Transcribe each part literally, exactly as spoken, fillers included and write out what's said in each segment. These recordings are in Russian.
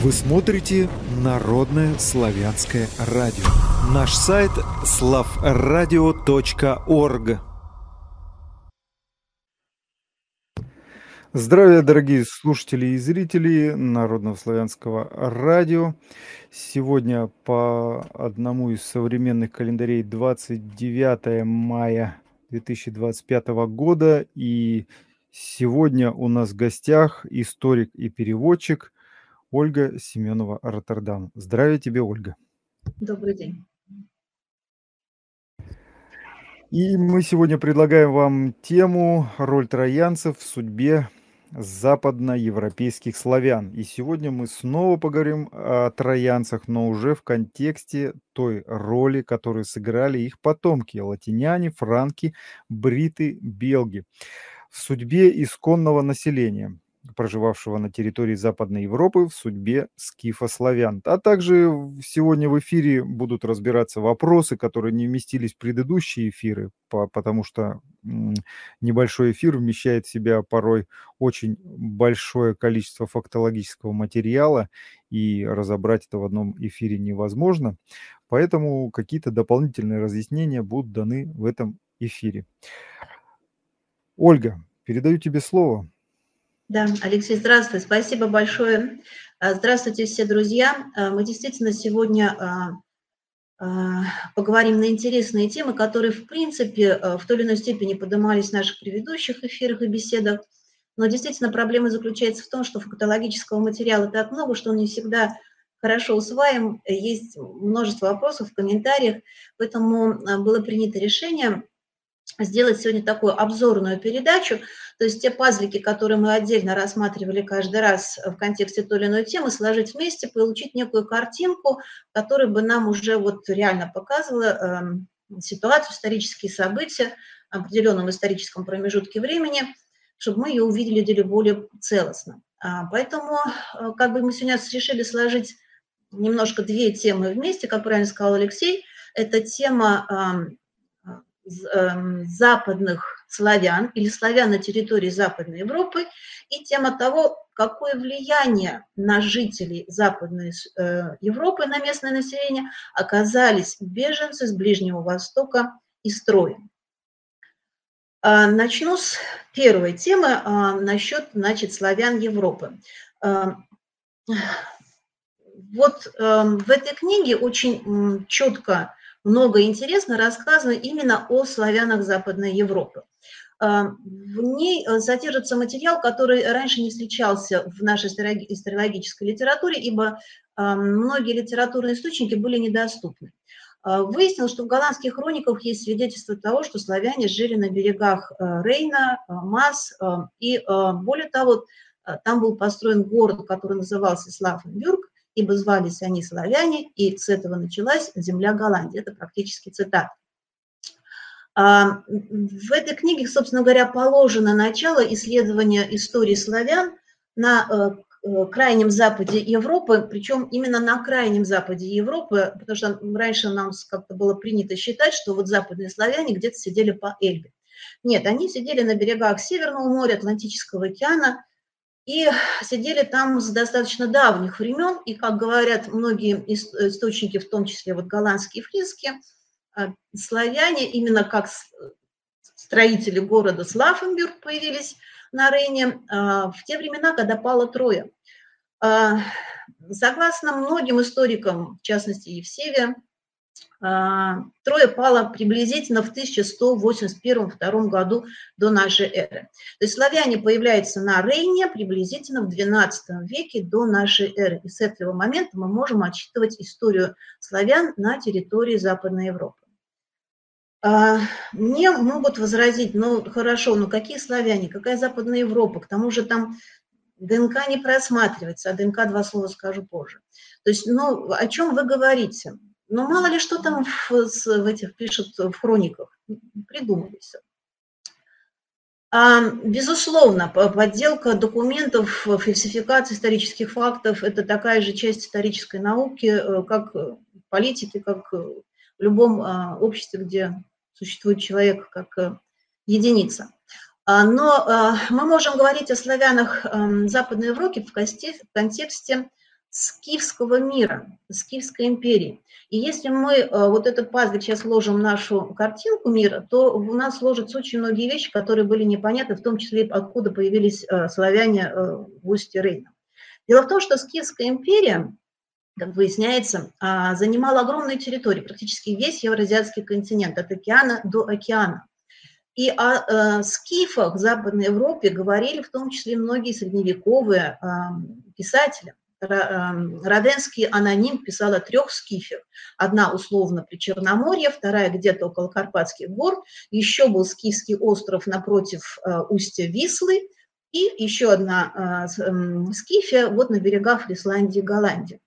Вы смотрите Народное славянское радио. Наш сайт славрадио точка орг. Здравия, дорогие слушатели и зрители Народного славянского радио. Сегодня по одному из современных календарей двадцать девятое мая две тысячи двадцать пятого года. И сегодня у нас в гостях историк и переводчик Ольга Семенова-Роттердам. Здравия тебе, Ольга. Добрый день. И мы сегодня предлагаем вам тему «Роль троянцев в судьбе западноевропейских славян». И сегодня мы снова поговорим о троянцах, но уже в контексте той роли, которую сыграли их потомки – латиняне, франки, бриты, белги в судьбе исконного населения, проживавшего на территории Западной Европы, в судьбе скифославян. А также сегодня в эфире будут разбираться вопросы, которые не вместились в предыдущие эфиры, по, потому что м, небольшой эфир вмещает в себя порой очень большое количество фактологического материала, и разобрать это в одном эфире невозможно. Поэтому какие-то дополнительные разъяснения будут даны в этом эфире. Ольга, передаю тебе слово. Да, Алексей, здравствуй, спасибо большое. Здравствуйте все друзья. Мы действительно сегодня поговорим на интересные темы, которые, в принципе, в той или иной степени поднимались в наших предыдущих эфирах и беседах. Но действительно проблема заключается в том, что фактологического материала так много, что он не всегда хорошо усваиваем. Есть множество вопросов в комментариях, поэтому было принято решение сделать сегодня такую обзорную передачу, то есть те пазлики, которые мы отдельно рассматривали каждый раз в контексте той или иной темы, сложить вместе, получить некую картинку, которая бы нам уже вот реально показывала э, ситуацию, исторические события в определенном историческом промежутке времени, чтобы мы ее увидели более целостно. А, поэтому э, как бы мы сегодня решили сложить немножко две темы вместе, как правильно сказал Алексей. Это тема э, западных славян или славян на территории Западной Европы и тема того, какое влияние на жителей Западной Европы, на местное население оказались беженцы с Ближнего Востока из Трои. Начну с первой темы насчет, значит, славян Европы. Вот в этой книге очень четко много интересно рассказано именно о славянах Западной Европы. В ней содержится материал, который раньше не встречался в нашей историогической литературе, ибо многие литературные источники были недоступны. Выяснилось, что в голландских хрониках есть свидетельство того, что славяне жили на берегах Рейна, Маас, и более того, там был построен город, который назывался Славенбюрг, ибо звались они славяне, и с этого началась земля Голландии. Это практически цитата. В этой книге, собственно говоря, положено начало исследования истории славян на крайнем западе Европы, причем именно на крайнем западе Европы, потому что раньше нам как-то было принято считать, что вот западные славяне где-то сидели по Эльбе. Нет, они сидели на берегах Северного моря, Атлантического океана, и сидели там с достаточно давних времен, и, как говорят многие источники, в том числе вот голландские и фризские, славяне, именно как строители города Славенбюрг появились на Рейне в те времена, когда пала Троя. Согласно многим историкам, в частности Евсевия, Троя пала приблизительно в тысяча сто восемьдесят первом — втором году до нашей эры. То есть славяне появляются на Рейне приблизительно в двенадцатом веке до нашей эры. И с этого момента мы можем отсчитывать историю славян на территории Западной Европы. Мне могут возразить: ну хорошо, ну какие славяне, какая Западная Европа, к тому же там ДНК не просматривается, а ДНК два слова скажу позже. То есть, ну о чем вы говорите? Но мало ли что там в, в этих пишут в хрониках, придумали все. А, безусловно, подделка документов, фальсификация исторических фактов – это такая же часть исторической науки, как политики, как в любом обществе, где существует человек как единица. Но мы можем говорить о славянах Западной Европы в контексте скифского мира, скифской империи. И если мы вот этот пазлик сейчас вложим в нашу картинку мира, то у нас сложатся очень многие вещи, которые были непонятны, в том числе откуда появились славяне в устье Рейна. Дело в том, что скифская империя, как выясняется, занимала огромные территории, практически весь евроазиатский континент, от океана до океана. И о скифах в Западной Европе говорили в том числе многие средневековые писатели. Роденский аноним писал о трех скифах. Одна условно при Черноморье, вторая где-то около Карпатских гор, еще был скифский остров напротив устья Вислы, и еще одна скифия вот на берегах Фрисландии и Голландии.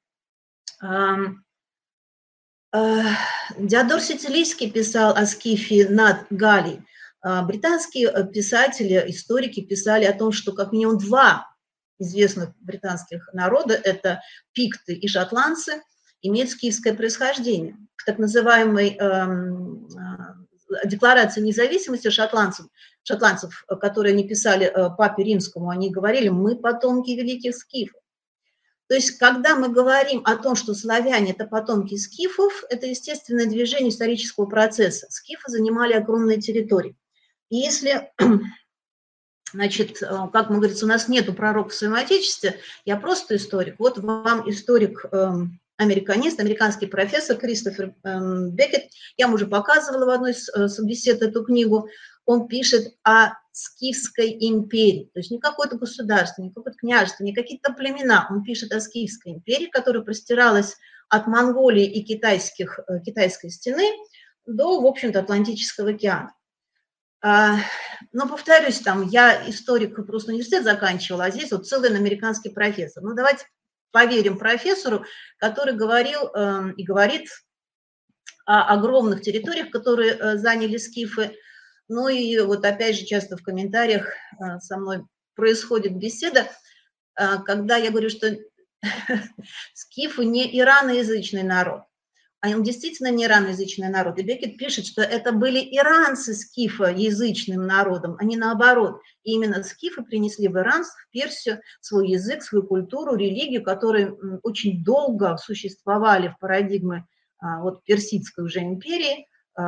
Диодор Сицилийский писал о скифии над Галлией. Британские писатели, историки писали о том, что как минимум два известных британских народа, это пикты и шотландцы, имеют скифское происхождение. В так называемой э, декларации независимости шотландцев, шотландцев, которые они писали э, папе римскому, они говорили: мы потомки великих скифов. То есть, когда мы говорим о том, что славяне – это потомки скифов, это естественное движение исторического процесса. Скифы занимали огромные территории. И если, значит, как мы говорится, у нас нету пророков в своем Отечестве, я просто историк. Вот вам историк-американист, американский профессор Кристофер Беккет. Я вам уже показывала в одной из бесед эту книгу. Он пишет о скифской империи. То есть не какое-то государство, не какое-то княжество, не какие-то племена. Он пишет о скифской империи, которая простиралась от Монголии и китайских, китайской стены до, в общем-то, Атлантического океана. Но, повторюсь, там, я историк, просто университет заканчивала, а здесь вот целый американский профессор. Ну, давайте поверим профессору, который говорил э, и говорит о огромных территориях, которые э, заняли скифы. Ну и вот опять же часто в комментариях э, со мной происходит беседа, э, когда я говорю, что скифы не ираноязычный народ. А он действительно не ираноязычный народ. И Беккет пишет, что это были иранцы скифоязычным народом, а не наоборот. И именно скифы принесли в Иран, в Персию свой язык, свою культуру, религию, которые очень долго существовали в парадигме вот, персидской уже империи,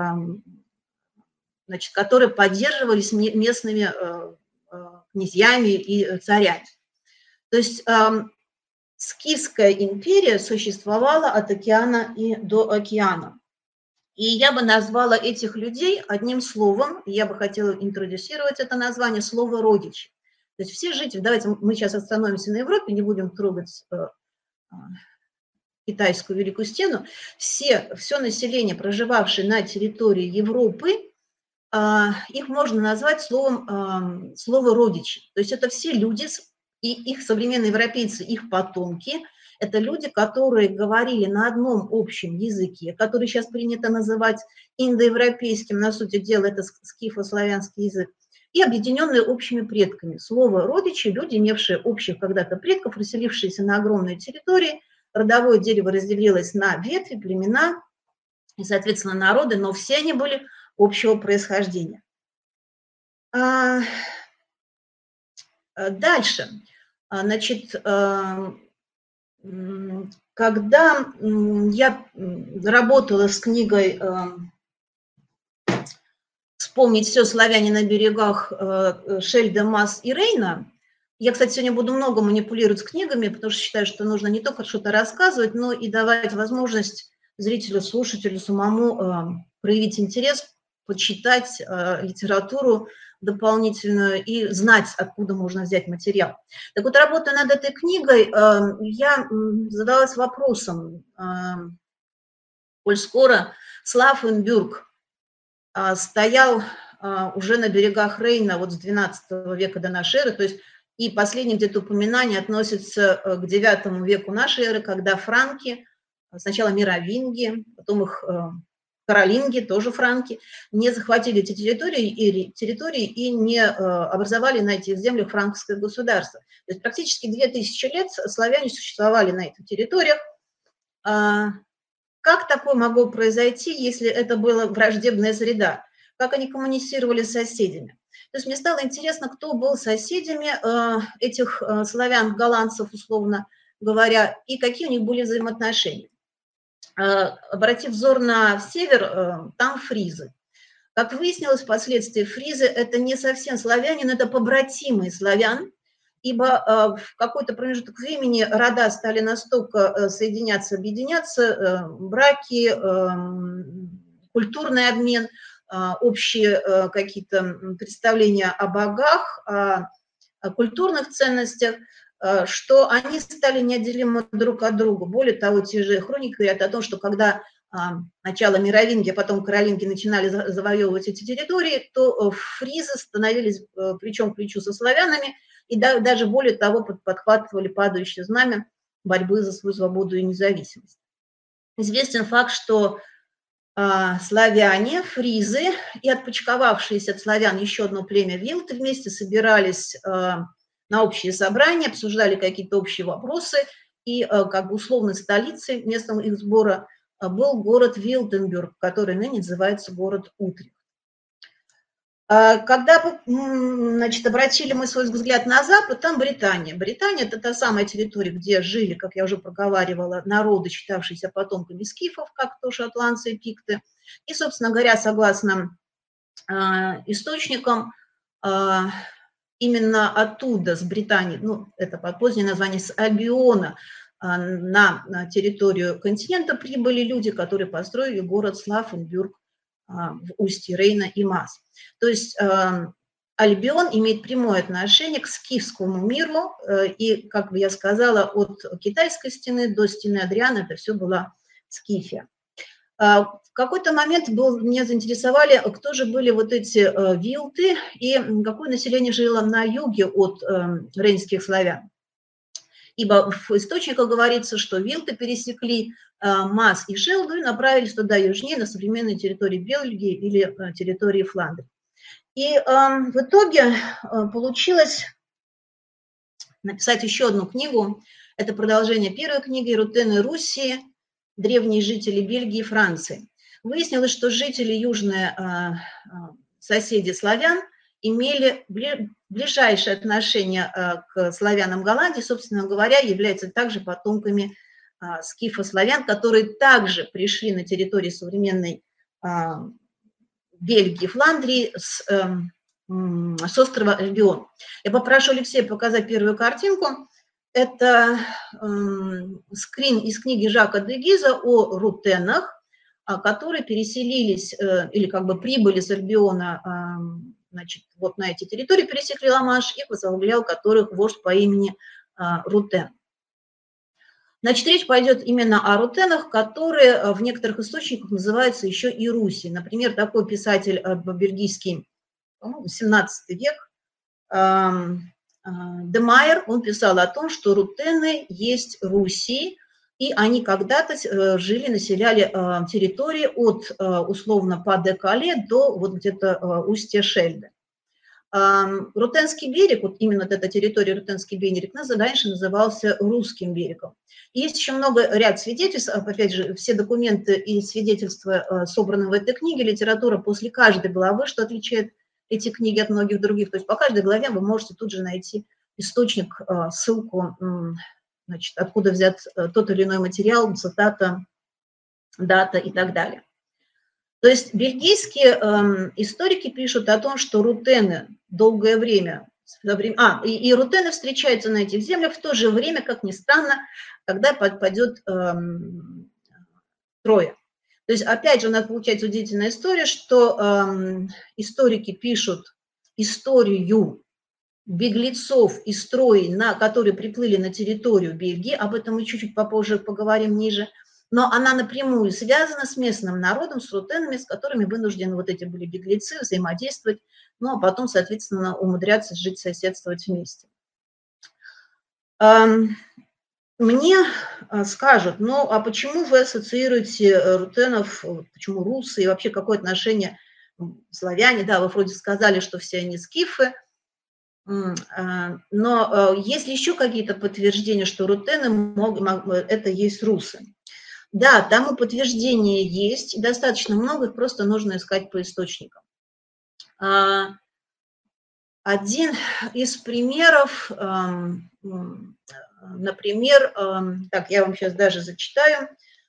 значит, которые поддерживались местными князьями и царями. То есть скифская империя существовала от океана и до океана. И я бы назвала этих людей одним словом, я бы хотела интродюсировать это название, слово «родичи». То есть все жители, давайте мы сейчас остановимся на Европе, не будем трогать э, э, китайскую Великую Стену, все, все население, проживавшее на территории Европы, э, их можно назвать словом, э, слово «родичи». То есть это все люди, и их современные европейцы, их потомки, это люди, которые говорили на одном общем языке, который сейчас принято называть индоевропейским, на сути дела это скифо-славянский язык, и объединенные общими предками. Слово «родичи» – люди, имевшие общих когда-то предков, расселившиеся на огромной территории, родовое дерево разделилось на ветви, племена и, соответственно, народы, но все они были общего происхождения. Дальше. Значит, когда я работала с книгой «Вспомнить все славяне на берегах» Шельда, Мас и Рейна, я, кстати, сегодня буду много манипулировать с книгами, потому что считаю, что нужно не только что-то рассказывать, но и давать возможность зрителю, слушателю самому проявить интерес, почитать литературу дополнительную и знать, откуда можно взять материал. Так вот, работая над этой книгой, я задалась вопросом, коль скоро Славенбюрг стоял уже на берегах Рейна вот с двенадцатого века до нашей эры, то есть и последнее где-то упоминание относится к девятому веку нашей эры, когда франки, сначала мировинги, потом их каролинги, тоже франки, не захватили эти территории и, территории и не образовали на этих землях франкское государство. То есть практически две тысячи лет славяне существовали на этих территориях. Как такое могло произойти, если это была враждебная среда? Как они коммуницировали с соседями? То есть мне стало интересно, кто был соседями этих славян, голландцев, условно, говоря, и какие у них были взаимоотношения. Обратив взор на север, там фризы. Как выяснилось впоследствии, фризы – это не совсем славяне, но это побратимые славян, ибо в какой-то промежуток времени рода стали настолько соединяться, объединяться, браки, культурный обмен, общие какие-то представления о богах, о культурных ценностях, что они стали неотделимы друг от друга. Более того, те же хроники говорят о том, что когда сначала мировинги, а потом каролинги начинали завоевывать эти территории, то фризы становились плечом к плечу со славянами и даже более того подхватывали падающее знамя борьбы за свою свободу и независимость. Известен факт, что славяне, фризы и отпочковавшиеся от славян еще одно племя вилты вместе собирались на общие собрания, обсуждали какие-то общие вопросы, и как бы условной столицей местом их сбора был город Вилтенбюрг, который ныне называется город Утрехт. Когда, значит, обратили мы свой взгляд на запад, там Британия. Британия – это та самая территория, где жили, как я уже проговаривала, народы, считавшиеся потомками скифов, как то шотландцы и пикты. И, собственно говоря, согласно э, источникам, э, именно оттуда, с Британии, ну, это позднее название, с Альбиона, э, на, на территорию континента прибыли люди, которые построили город Славенбюрг в устье Рейна и Маас. То есть э, Альбион имеет прямое отношение к скифскому миру, э, и, как бы я сказала, от китайской стены до стены Адриана это все была Скифия. Э, в какой-то момент был, меня заинтересовали, кто же были вот эти э, вилты и какое население жило на юге от э, рейнских славян. Ибо в источниках говорится, что вилты пересекли Маас и Шелду и направились туда южнее, на современной территории Бельгии или территории Фландрии. И э, в итоге э, получилось написать еще одну книгу. Это продолжение первой книги «Рутены Руси. Древние жители Бельгии и Франции». Выяснилось, что жители южные э, соседи славян имели ближайшее отношение к славянам Голландии, собственно говоря, являются также потомками скифо-славян, которые также пришли на территории современной Бельгии, Фландрии с, с острова Альбион. Я попрошу Алексея показать первую картинку. Это скрин из книги Жака де Гиза о рутенах, которые переселились или как бы прибыли с Альбиона, значит, вот на эти территории, пересекли Ла-Манш, их возглавлял которых вождь по имени Рутен. Значит, речь пойдет именно о рутенах, которые в некоторых источниках называются еще и Руси. Например, такой писатель бельгийский, по-моему, семнадцатый век, Де Майер, он писал о том, что рутены есть Руси, и они когда-то жили, населяли территории от условно Па-де-Кале до вот где-то устья Шельды. Рутенский берег, вот именно вот эта территория, Рутенский берег, раньше назывался Русским берегом. И есть еще много, ряд свидетельств, опять же, все документы и свидетельства собраны в этой книге, литература после каждой главы, что отличает эти книги от многих других. То есть по каждой главе вы можете тут же найти источник, ссылку, значит, откуда взят тот или иной материал, цитата, дата и так далее. То есть бельгийские э, историки пишут о том, что рутены долгое время, а, и, и рутены встречаются на этих землях в то же время, как ни странно, когда подпадет э, Троя. То есть опять же у нас получается удивительная история, что э, историки пишут историю беглецов из Трои, на, которые приплыли на территорию Бельгии, об этом мы чуть-чуть попозже поговорим ниже, но она напрямую связана с местным народом, с рутенами, с которыми вынуждены вот эти были беглецы взаимодействовать, ну а потом, соответственно, умудряться жить, соседствовать вместе. Мне скажут, ну а почему вы ассоциируете рутенов, почему русы и вообще какое отношение славяне, да, вы вроде сказали, что все они скифы, но есть ли еще какие-то подтверждения, что рутены это есть русы? Да, тому подтверждение есть, и достаточно много, их просто нужно искать по источникам. Один из примеров Например, так, я вам сейчас даже зачитаю.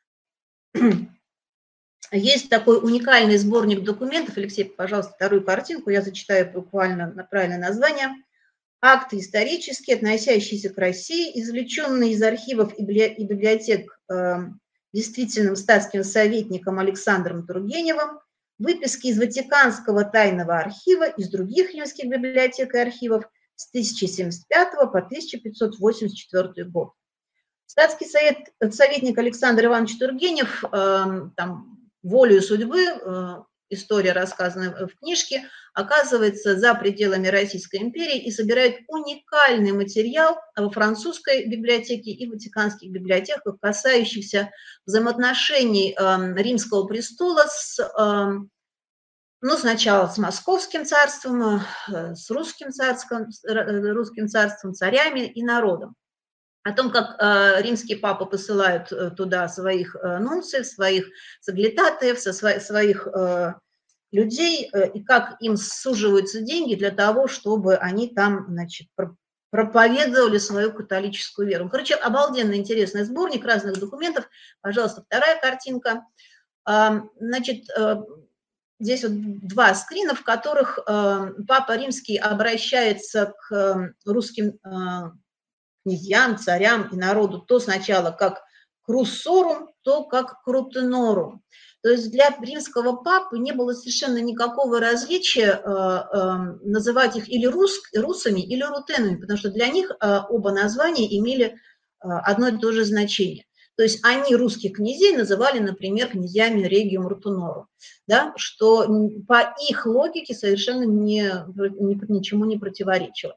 Есть такой уникальный сборник документов. Алексей, пожалуйста, вторую картинку, я зачитаю буквально на правильное название. Акты исторические, относящиеся к России, извлеченные из архивов и библиотек э, действительным статским советником Александром Тургеневым, выписки из Ватиканского тайного архива, из других римских библиотек и архивов с тысяча семьдесят пятого по тысяча пятьсот восемьдесят четвёртый год. Статский совет, советник Александр Иванович Тургенев, э, там, волею судьбы, э, история, рассказанная в книжке, оказывается за пределами Российской империи и собирает уникальный материал во французской библиотеке и ватиканских библиотеках, касающихся взаимоотношений э, Римского престола с, э, ну, сначала с Московским царством, э, с русским царством, с русским царством, царями и народом. О том, как э, римские папы посылают э, туда своих э, нунциев, своих соглядатаев, со, сво, своих э, людей, э, и как им суживаются деньги для того, чтобы они там, значит, про, проповедовали свою католическую веру. Короче, обалденно интересный сборник разных документов. Пожалуйста, вторая картинка. Э, значит, э, здесь вот два скрина, в которых э, Папа Римский обращается к э, русским э, князьям, царям и народу то сначала как к руссорум, то как к рутенорум. То есть для римского папы не было совершенно никакого различия э, э, называть их или рус, русами, или рутенами, потому что для них э, оба названия имели э, одно и то же значение. То есть они русских князей называли, например, князьями региум рутенорум, да, что по их логике совершенно не, ни, ничему не противоречило.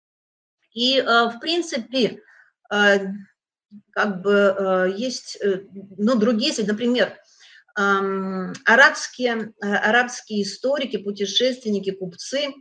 И, в принципе, как бы есть, ну, другие, например, арабские, арабские историки, путешественники, купцы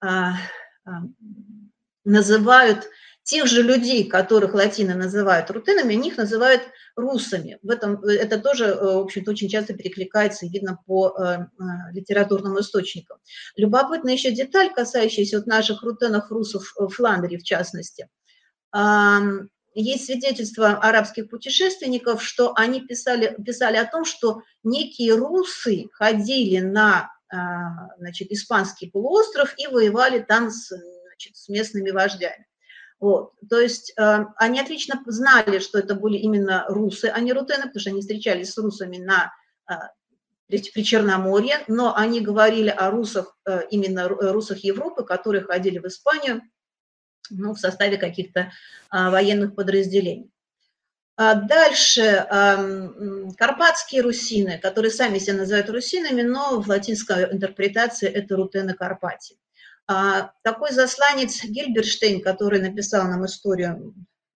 называют тех же людей, которых латины называют рутенами, них называют русами. В этом, это тоже, в общем-то, очень часто перекликается и видно по э, литературным источникам. Любопытная еще деталь, касающаяся вот наших рутенов, русов в Фландрии, в частности. Э, есть свидетельства арабских путешественников, что они писали, писали о том, что некие русы ходили на э, значит, Испанский полуостров и воевали там с, значит, с местными вождями. Вот. То есть э, они отлично знали, что это были именно русы, а не рутены, потому что они встречались с русами на, э, при, при Черноморье, но они говорили о русах, э, именно русах Европы, которые ходили в Испанию, ну, в составе каких-то э, военных подразделений. А дальше э, карпатские русины, которые сами себя называют русинами, но в латинской интерпретации это рутены Карпатии. Такой засланец Гильберштейн, который написал нам историю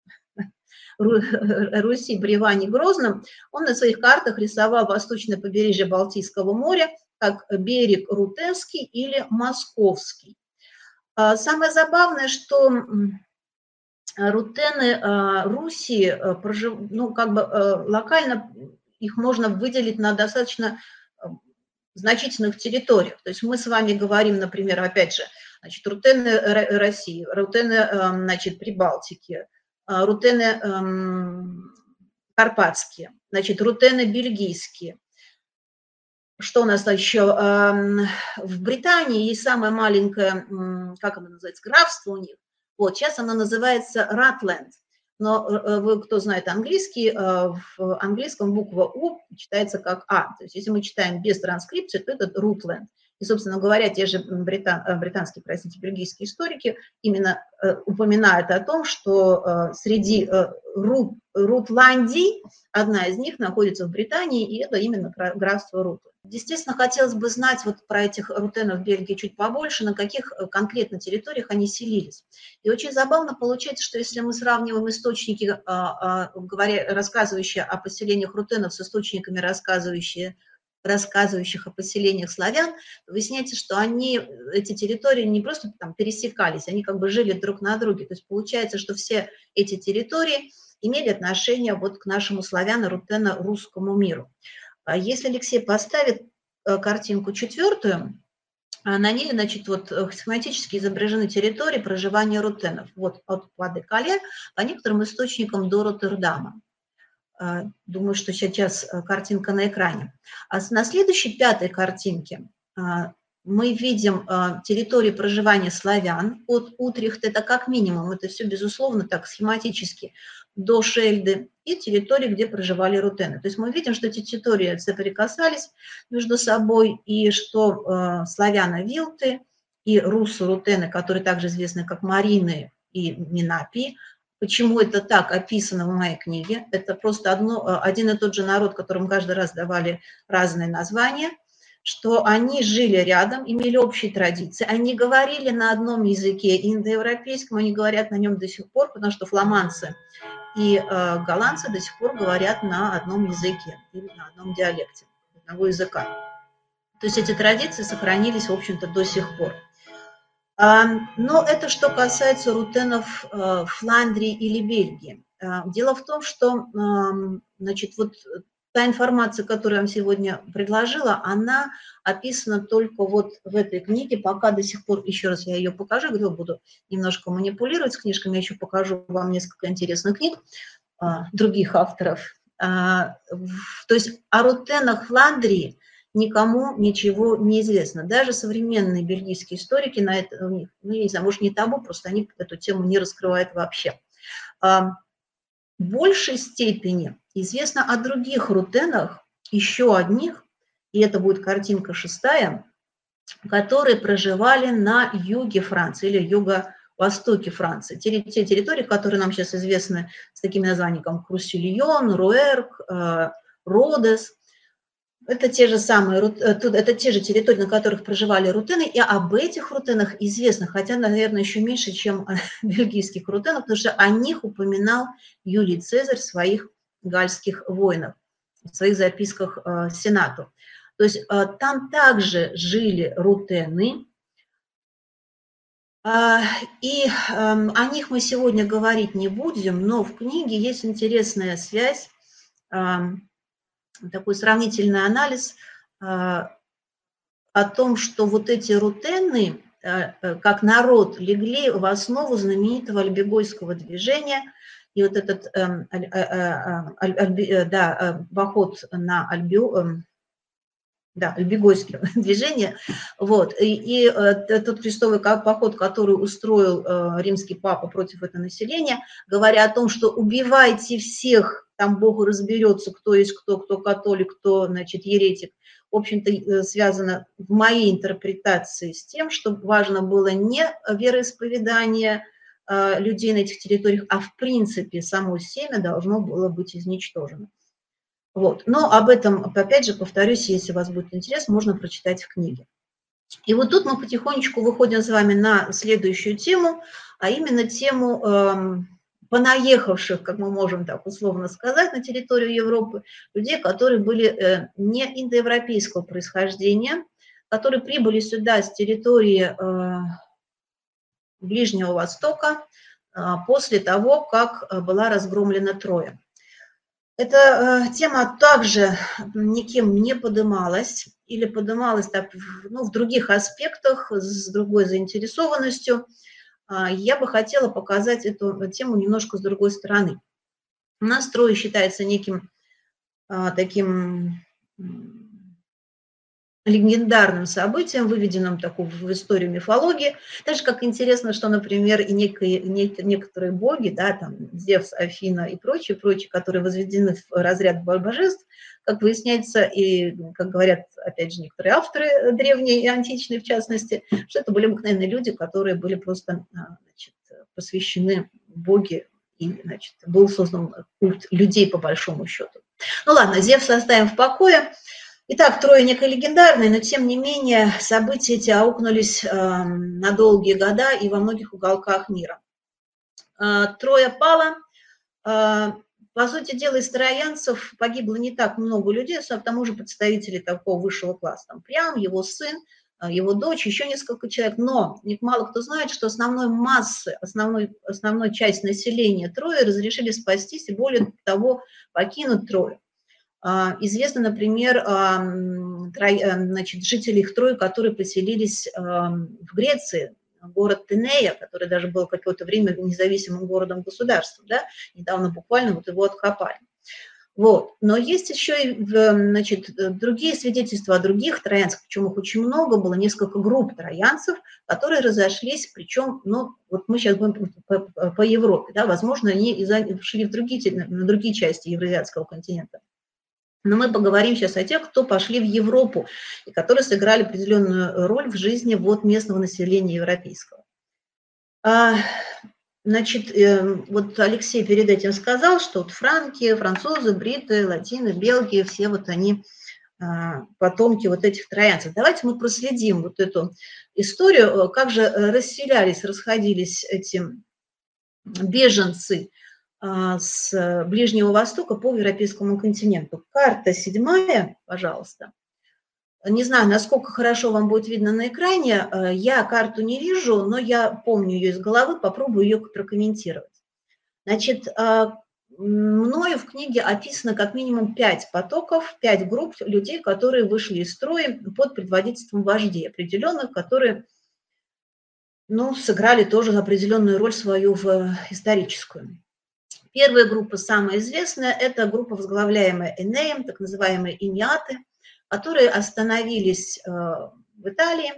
Руси при Иване Грозном, он на своих картах рисовал восточное побережье Балтийского моря как берег Рутенский или Московский. Самое забавное, что рутены Руси, ну, как бы локально их можно выделить на достаточно значительных территориях. То есть мы с вами говорим, например, опять же, значит, рутены России, рутены, значит, Прибалтики, рутены карпатские, значит, рутены бельгийские. Что у нас еще? В Британии есть самое маленькое, как оно называется, графство у них. Вот, сейчас оно называется Ратленд. Но вы, кто знает английский, в английском буква У читается как А. То есть если мы читаем без транскрипции, то это Рутленд. И, собственно говоря, те же британ, британские, простите, бельгийские историки именно упоминают о том, что среди Рут, Рутландий одна из них находится в Британии, и это именно графство Рутленд. Естественно, хотелось бы знать вот про этих рутенов в Бельгии чуть побольше, на каких конкретно территориях они селились. И очень забавно получается, что если мы сравниваем источники, говоря, рассказывающие о поселениях рутенов, с источниками, рассказывающие, рассказывающих о поселениях славян, то выясняется, что они, эти территории не просто там пересекались, они как бы жили друг на друге. То есть получается, что все эти территории имели отношение вот к нашему славяно-рутено-русскому миру. Если Алексей поставит картинку четвертую, А на ней, значит, вот схематически изображены территории проживания рутенов. Вот от Па-де-Кале по некоторым источникам до Роттердама. Думаю, что сейчас картинка на экране. А на следующей, пятой картинке мы видим территории проживания славян от Утрехта, это как минимум, это все, безусловно, так схематически, до Шельды, и территории, где проживали рутены. То есть мы видим, что эти территории соприкасались между собой, и что славяно-вилты и руссо-рутены, которые также известны как Марины и Минапи. Почему это так описано в моей книге? Это просто одно, один и тот же народ, которому каждый раз давали разные названия, что они жили рядом, имели общие традиции, они говорили на одном языке индоевропейском, они говорят на нем до сих пор, потому что фламандцы и э, голландцы до сих пор говорят на одном языке или на одном диалекте одного языка. То есть эти традиции сохранились, в общем-то, до сих пор. Но это что касается рутенов Фландрии или Бельгии. Дело в том, что, значит, вот та информация, которую я вам сегодня предложила, она описана только вот в этой книге, пока до сих пор, еще раз я ее покажу, где буду немножко манипулировать с книжками, я еще покажу вам несколько интересных книг других авторов. То есть о рутенах Фландрии никому ничего не известно. Даже современные бельгийские историки на это, ну, я не знаю, может, не табу, просто они эту тему не раскрывают вообще. В большей степени известно о других рутенах, еще одних, и это будет картинка шестая, которые проживали на юге Франции или юго-востоке Франции. Те, те территории, которые нам сейчас известны с такими названиями, как Крусильон, Руэрк, Родес, это те же самые, это те же территории, на которых проживали рутены, и об этих рутенах известно, хотя, наверное, еще меньше, чем о бельгийских рутенах, потому что о них упоминал Юлий Цезарь в своих гальских войнах, в своих записках э, Сенату. То есть э, там также жили рутены, э, и э, о них мы сегодня говорить не будем, но в книге есть интересная связь, э, такой сравнительный анализ о том, что вот эти рутены, как народ, легли в основу знаменитого альбегойского движения, и вот этот да, поход на Альбио, да, альбегойское движение, вот, и, и тот крестовый поход, который устроил римский папа против этого населения, говоря о том, что убивайте всех, там Бог разберется, кто есть кто, кто католик, кто, значит, еретик, в общем-то, связано в моей интерпретации с тем, что важно было не вероисповедание людей на этих территориях, а в принципе само семя должно было быть изничтожено. Вот. Но об этом, опять же, повторюсь, если у вас будет интерес, можно прочитать в книге. И вот тут мы потихонечку выходим с вами на следующую тему, а именно тему э, понаехавших, как мы можем так условно сказать, на территорию Европы, людей, которые были э, не индоевропейского происхождения, которые прибыли сюда с территории э, Ближнего Востока э, после того, как была разгромлена Троя. Эта э, тема также никем не подымалась или подымалась так, ну, в других аспектах, с другой заинтересованностью. Э, я бы хотела показать эту тему немножко с другой стороны. У нас Троя считается неким э, таким э, легендарным событием, выведенным такой в историю мифологии. Так же, как интересно, что, например, и некие, некоторые боги, да, там Зевс, Афина и прочие, прочие, которые возведены в разряд божеств, как выясняется, и, как говорят, опять же, некоторые авторы древние и античные, в частности, что это были обыкновенные люди, которые были просто, значит, посвящены боги, и, значит, был создан культ людей, по большому счету. Ну ладно, Зевса оставим в покое. Итак, Троя некая легендарная, но тем не менее события эти аукнулись э, на долгие года и во многих уголках мира. Э, Троя пала. Э, по сути дела, из троянцев погибло не так много людей, а к тому же представители такого высшего класса. Там Приам, его сын, его дочь, еще несколько человек. Но мало кто знает, что основной массы, основной, основной часть населения Трои разрешили спастись и более того покинуть Трою. Известно, например, значит, жителей их Трои, которые поселились в Греции, город Тенея, который даже был какое-то время независимым городом-государством, да, недавно буквально вот его откопали. Вот. Но есть еще и, значит, другие свидетельства о других троянцах, причем их очень много, было несколько групп троянцев, которые разошлись, причем, ну, вот мы сейчас будем по, по, по Европе, да, возможно, они и шли в другие, на другие части Евразийского континента. Но мы поговорим сейчас о тех, кто пошли в Европу и которые сыграли определенную роль в жизни вот местного населения европейского. Значит, вот Алексей перед этим сказал, что вот франки, французы, бриты, латины, белги, все вот они потомки вот этих троянцев. Давайте мы проследим вот эту историю, как же расселялись, расходились эти беженцы с Ближнего Востока по европейскому континенту. Карта седьмая, пожалуйста. Не знаю, насколько хорошо вам будет видно на экране. Я карту не вижу, но я помню ее из головы, попробую ее прокомментировать. Значит, мною в книге описано как минимум пять потоков, пять групп людей, которые вышли из строя под предводительством вождей определенных, которые, ну, сыграли тоже определенную роль свою в историческую. Первая группа, самая известная, это группа, возглавляемая Энеем, так называемые иньяты, которые остановились в Италии,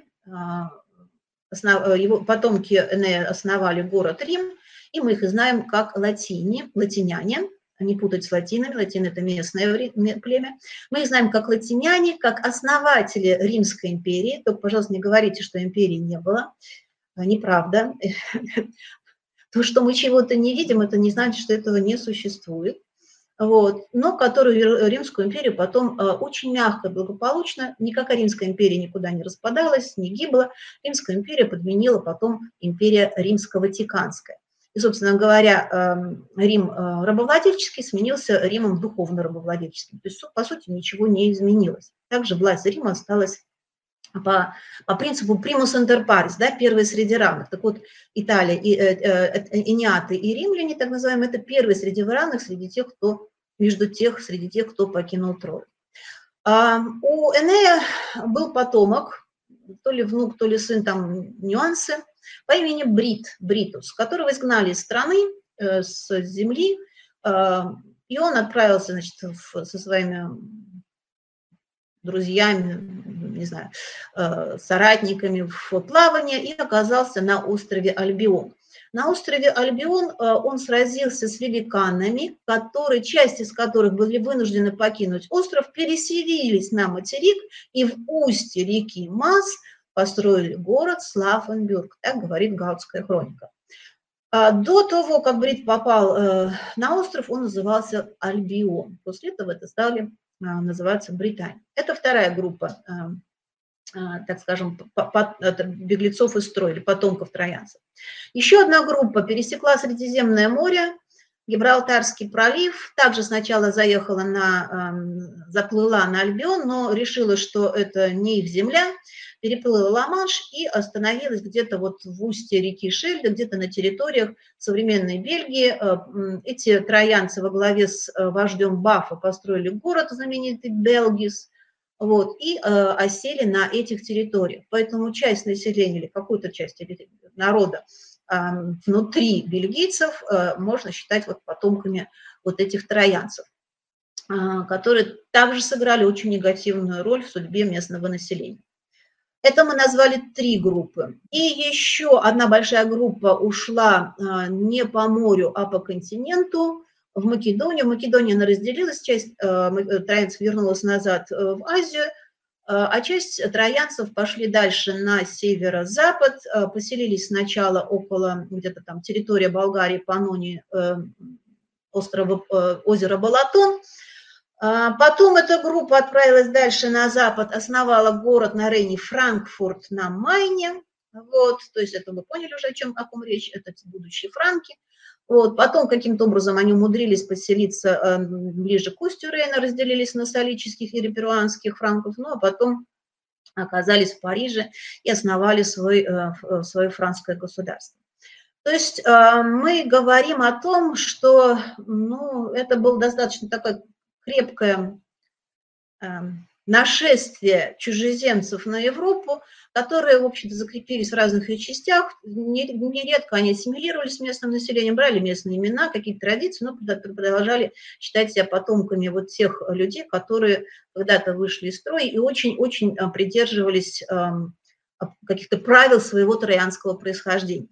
его потомки Энея основали город Рим, и мы их знаем как латини, латиняне, не путать с латинами, латины – это местное племя. Мы их знаем как латиняне, как основатели Римской империи. Только, пожалуйста, не говорите, что империи не было. Неправда. То, что мы чего-то не видим, это не значит, что этого не существует. Вот, но которую Римскую империю потом очень мягко, благополучно, никакая Римская империя никуда не распадалась, не гибла, Римская империя подменила потом империя Римско-Ватиканская. И, собственно говоря, Рим рабовладельческий сменился Римом духовно-рабовладельческим. То есть, по сути, ничего не изменилось. Также власть Рима осталась по, по принципу примус интер парис, да, первые среди равных. Так вот, Италия, и, э, э, иньяты и римляне, так называемые, это первые среди равных, среди тех, кто, между тех, среди тех, кто покинул Трою. А, у Энея был потомок, то ли внук, то ли сын, там нюансы, по имени Брит, Бритус, которого изгнали из страны, э, с земли, э, и он отправился, значит, в, со своими друзьями, не знаю, соратниками в плавание и оказался на острове Альбион. На острове Альбион он сразился с великанами, которые, часть из которых были вынуждены покинуть остров, переселились на материк и в устье реки Мас построили город Славенбюрг, так говорит Гаутская хроника. До того, как Брит попал на остров, он назывался Альбион. После этого это стали называться Британия. Это вторая группа, так скажем, беглецов из Трои или потомков троянцев. Еще одна группа пересекла Средиземное море, Гибралтарский пролив, также сначала заехала на, заплыла на Альбион, но решила, что это не их земля, переплыла Ла-Манш и остановилась где-то вот в устье реки Шельда, где-то на территориях современной Бельгии. Эти троянцы во главе с вождем Бафа построили город знаменитый Белгис, вот, и э, осели на этих территориях. Поэтому часть населения или какую-то часть народа э, внутри бельгийцев э, можно считать вот потомками вот этих троянцев, э, которые также сыграли очень негативную роль в судьбе местного населения. Это мы назвали три группы. И еще одна большая группа ушла э, не по морю, а по континенту, в Македонию. Македония она разделилась, часть э, троянцев вернулась назад э, в Азию, э, а часть троянцев пошли дальше на северо-запад, э, поселились сначала около где-то там территория Болгарии, Панонии, э, острова, э, озера Балатон. Потом эта группа отправилась дальше на запад, основала город на Рейне Франкфурт на Майне. Вот, то есть это вы поняли уже, о чем, о ком речь, это будущие франки. Вот, потом каким-то образом они умудрились поселиться э, ближе к устью Рейна, разделились на солических или перуанских франков, ну а потом оказались в Париже и основали свой, э, свое франкское государство. То есть э, мы говорим о том, что ну, это был достаточно такой крепкая, нашествия чужеземцев на Европу, которые, в общем-то, закрепились в разных их частях. Нередко они ассимилировались с местным населением, брали местные имена, какие-то традиции, но продолжали считать себя потомками вот тех людей, которые когда-то вышли из строя и очень-очень придерживались каких-то правил своего троянского происхождения.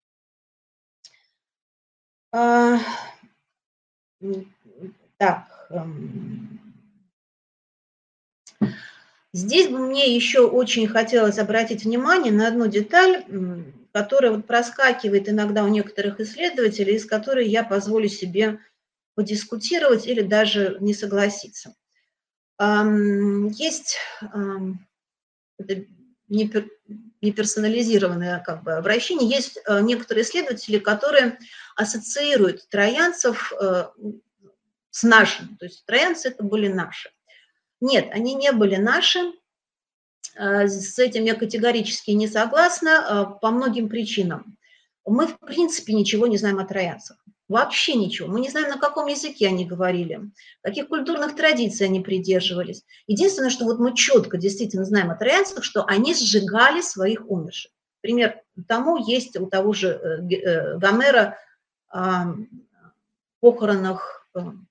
Так, здесь бы мне еще очень хотелось обратить внимание на одну деталь, которая вот проскакивает иногда у некоторых исследователей, с которой я позволю себе подискутировать или даже не согласиться. Есть неперсонализированное как бы обращение, есть некоторые исследователи, которые ассоциируют троянцев с нашими, то есть троянцы это были наши. Нет, они не были наши, с этим я категорически не согласна по многим причинам. Мы, в принципе, ничего не знаем о троянцах, вообще ничего. Мы не знаем, на каком языке они говорили, каких культурных традиций они придерживались. Единственное, что вот мы четко действительно знаем о троянцах, что они сжигали своих умерших. Пример тому есть у того же Гомера похоронах,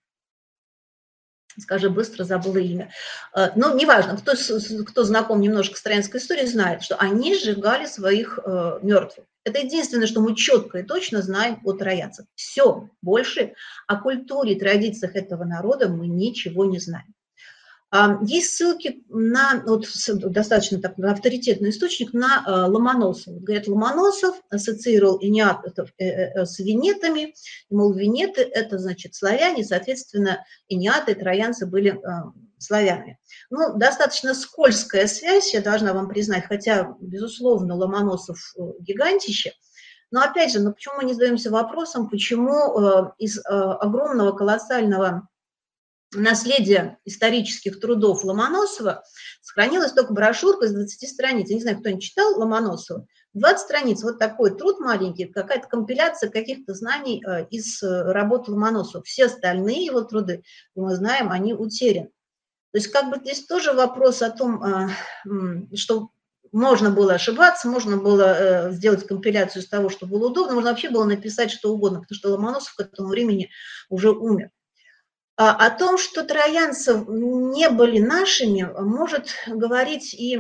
скажи быстро, забыла имя. Но неважно, кто, кто знаком немножко с троянской историей, знает, что они сжигали своих э, мертвых. Это единственное, что мы четко и точно знаем о троянцах. Все, больше о культуре и традициях этого народа мы ничего не знаем. Есть ссылки на, вот, достаточно так, авторитетный источник, на э, Ломоносова. Говорят, Ломоносов ассоциировал иньятов э, э, с венетами, мол, венеты – это, значит, славяне, соответственно, иньяты и троянцы были э, славянами. Ну, достаточно скользкая связь, я должна вам признать, хотя, безусловно, Ломоносов гигантище, но, опять же, ну, почему мы не задаемся вопросом, почему э, из э, огромного, колоссального наследие исторических трудов Ломоносова сохранилась только брошюрка из двадцати страниц. Я не знаю, кто-нибудь читал Ломоносова? двадцать страниц, вот такой труд маленький, какая-то компиляция каких-то знаний из работ Ломоносова. Все остальные его труды, мы знаем, они утеряны. То есть как бы здесь тоже вопрос о том, что можно было ошибаться, можно было сделать компиляцию из того, что было удобно, можно вообще было написать что угодно, потому что Ломоносов к этому времени уже умер. О том, что троянцы не были нашими, может говорить и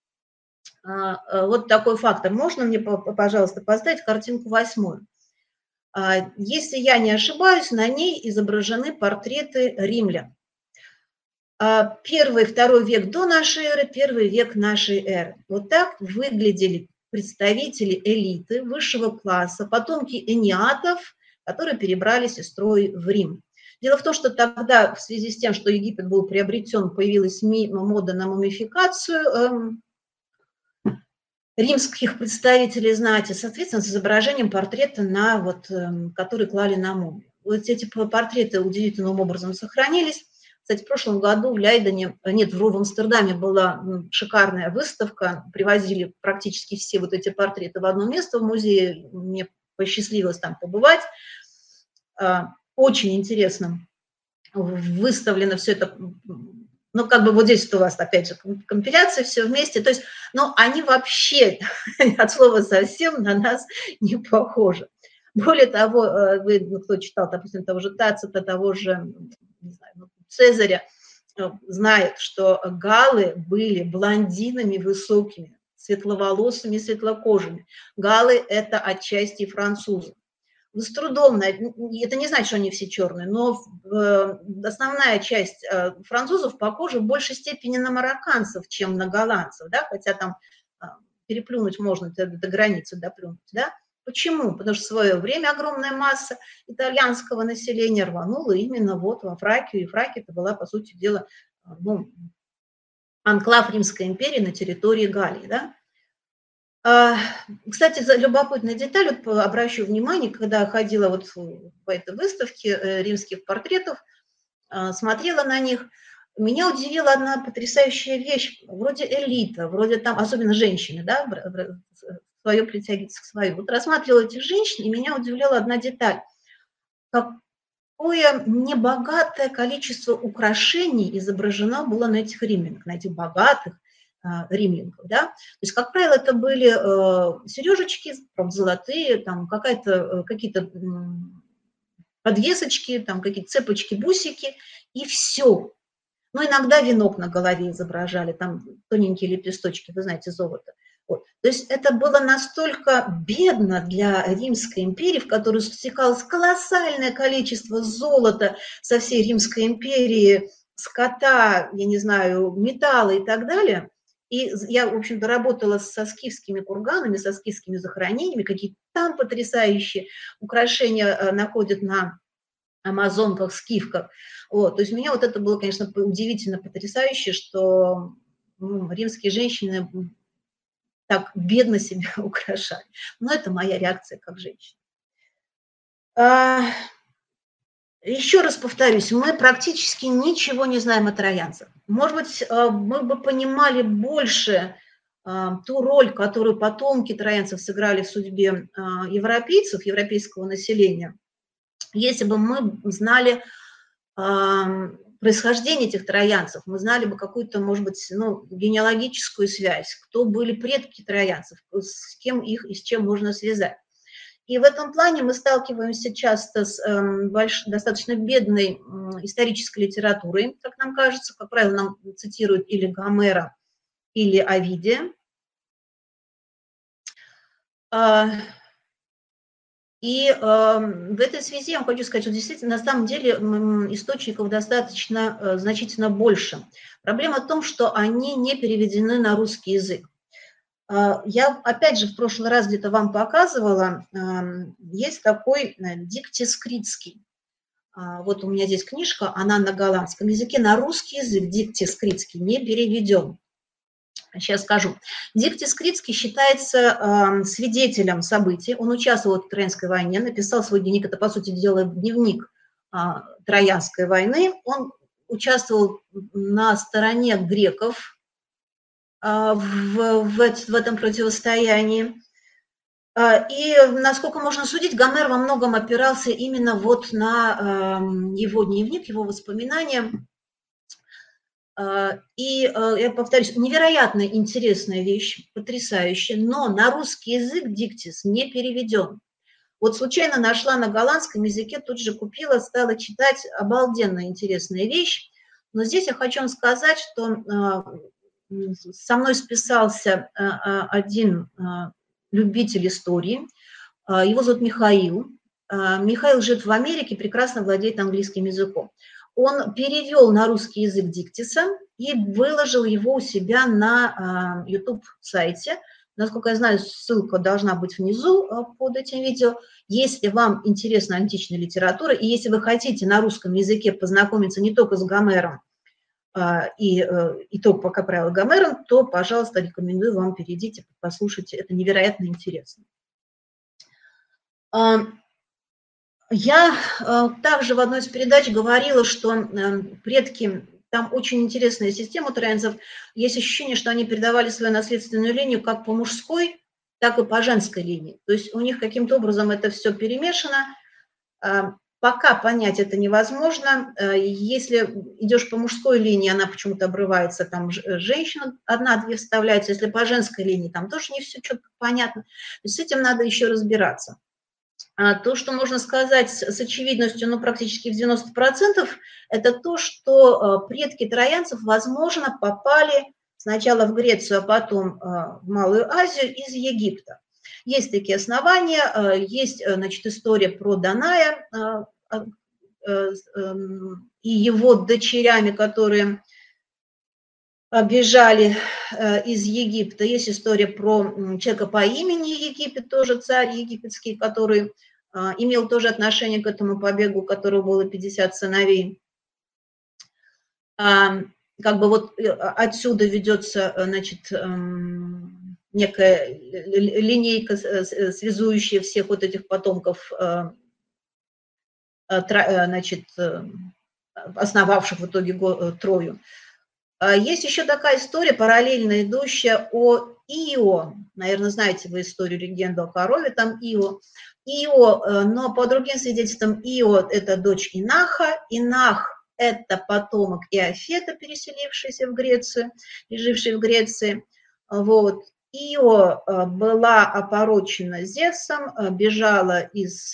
вот такой фактор. Можно мне, пожалуйста, поставить картинку восьмую? Если я не ошибаюсь, на ней изображены портреты римлян. Первый, второй век до нашей эры, первый век нашей эры. Вот так выглядели представители элиты высшего класса, потомки энеатов, которые перебрались из строя в Рим. Дело в том, что тогда, в связи с тем, что Египет был приобретен, появилась мода на мумификацию э, римских представителей знати, соответственно, с изображением портрета, на, вот, э, который клали на мумию. Вот эти портреты удивительным образом сохранились. Кстати, в прошлом году в Лейдене, нет, в Амстердаме была шикарная выставка, привозили практически все вот эти портреты в одно место в музее, мне посчастливилось там побывать. Очень интересно выставлено все это, ну, как бы вот здесь у вас, опять же, компиляция, все вместе, то есть, ну, они вообще от слова совсем на нас не похожи. Более того, вы, ну, кто читал, допустим, того же Тацита, того же, не знаю, Цезаря, знает, что галлы были блондинами высокими, светловолосыми, светлокожими. Галлы – это отчасти французы. С трудом, это не значит, что они все черные, но основная часть французов похожа в большей степени на марокканцев, чем на голландцев, да, хотя там переплюнуть можно, до, до границы доплюнуть, да. Почему? Потому что в свое время огромная масса итальянского населения рванула именно вот во Фракию, и Фракия это была, по сути дела, ну, анклав Римской империи на территории Галлии, да. Кстати, за любопытную деталь, вот обращу внимание, когда ходила вот по этой выставке римских портретов, смотрела на них, меня удивила одна потрясающая вещь, вроде элита, вроде там, особенно женщины, да, свое притягивается к свою. Вот рассматривала этих женщин, и меня удивляла одна деталь. какое небогатое количество украшений изображено было на этих римлянах, на этих богатых римлянках, да. То есть, как правило, это были э, сережечки, правда, золотые, там какая-то, какие-то подвесочки, там какие-то цепочки, бусики, и все. Ну, иногда венок на голове изображали, там тоненькие лепесточки, вы знаете, золото. Вот. То есть это было настолько бедно для Римской империи, в которую стекалось колоссальное количество золота со всей Римской империи, скота, я не знаю, металла и так далее. И я, в общем-то, работала со скифскими курганами, со скифскими захоронениями, какие там потрясающие украшения находят на амазонках, скифках. Вот. То есть меня вот это было, конечно, удивительно потрясающе, что ну, римские женщины так бедно себя украшали. Но это моя реакция как женщина. А, еще раз повторюсь, мы практически ничего не знаем о троянцах. Может быть, мы бы понимали больше ту роль, которую потомки троянцев сыграли в судьбе европейцев, европейского населения, если бы мы знали происхождение этих троянцев, мы знали бы какую-то, может быть, ну, генеалогическую связь, кто были предки троянцев, с кем их и с чем можно связать. И в этом плане мы сталкиваемся часто с э, больш... достаточно бедной э, исторической литературой, как нам кажется. Как правило, нам цитируют или Гомера, или Овидия. И э, в этой связи я хочу сказать, что действительно на самом деле источников достаточно э, значительно больше. Проблема в том, что они не переведены на русский язык. Э, я опять же в прошлый раз где-то вам показывала, э, есть такой э, диктис критский. Э, вот у меня здесь книжка, она на голландском языке, на русский язык диктис критский не переведен. Сейчас скажу. Диктис Критский считается э, свидетелем событий. Он участвовал в Троянской войне, написал свой дневник. Это, по сути дела, дневник э, Троянской войны. Он участвовал на стороне греков э, в, в, в этом противостоянии. Э, и, насколько можно судить, Гомер во многом опирался именно вот на э, его дневник, его воспоминания. И, я повторюсь, невероятно интересная вещь, потрясающая, но на русский язык диктис не переведен. Вот случайно нашла на голландском языке, тут же купила, стала читать, обалденно интересная вещь. Но здесь я хочу вам сказать, что со мной списался один любитель истории, его зовут Михаил. Михаил живет в Америке, прекрасно владеет английским языком. Он перевел на русский язык диктиса и выложил его у себя на YouTube-сайте. Насколько я знаю, ссылка должна быть внизу под этим видео. Если вам интересна античная литература, и если вы хотите на русском языке познакомиться не только с Гомером, и, и только, как правило, Гомером, то, пожалуйста, рекомендую вам перейдите, послушайте. Это невероятно интересно. Я э, также в одной из передач говорила, что э, предки, там очень интересная система у троянцев. Есть ощущение, что они передавали свою наследственную линию как по мужской, так и по женской линии. То есть у них каким-то образом это все перемешано. Э, пока понять это невозможно. Э, если идешь по мужской линии, она почему-то обрывается, там женщина одна-две вставляются. Если по женской линии, там тоже не все четко понятно. То есть с этим надо еще разбираться. То, что можно сказать с очевидностью, ну, практически в девяносто процентов, это то, что предки троянцев, возможно, попали сначала в Грецию, а потом в Малую Азию из Египта. Есть такие основания, есть, значит, история про Даная и его дочерями, которые бежали из Египта. Есть история про человека по имени Египет, тоже царь египетский, который имел тоже отношение к этому побегу, у которого было пятьдесят сыновей. Как бы вот отсюда ведется, значит, некая линейка, связующая всех вот этих потомков, значит, основавших в итоге Трою. Есть еще такая история, параллельно идущая, о Ио, наверное, знаете вы историю, легенду о корове, там Ио. Ио, но по другим свидетельствам, Ио – это дочь Инаха, Инах – это потомок Иофета, переселившийся в Грецию и живший в Греции. Вот. Ио была опорочена Зевсом, бежала из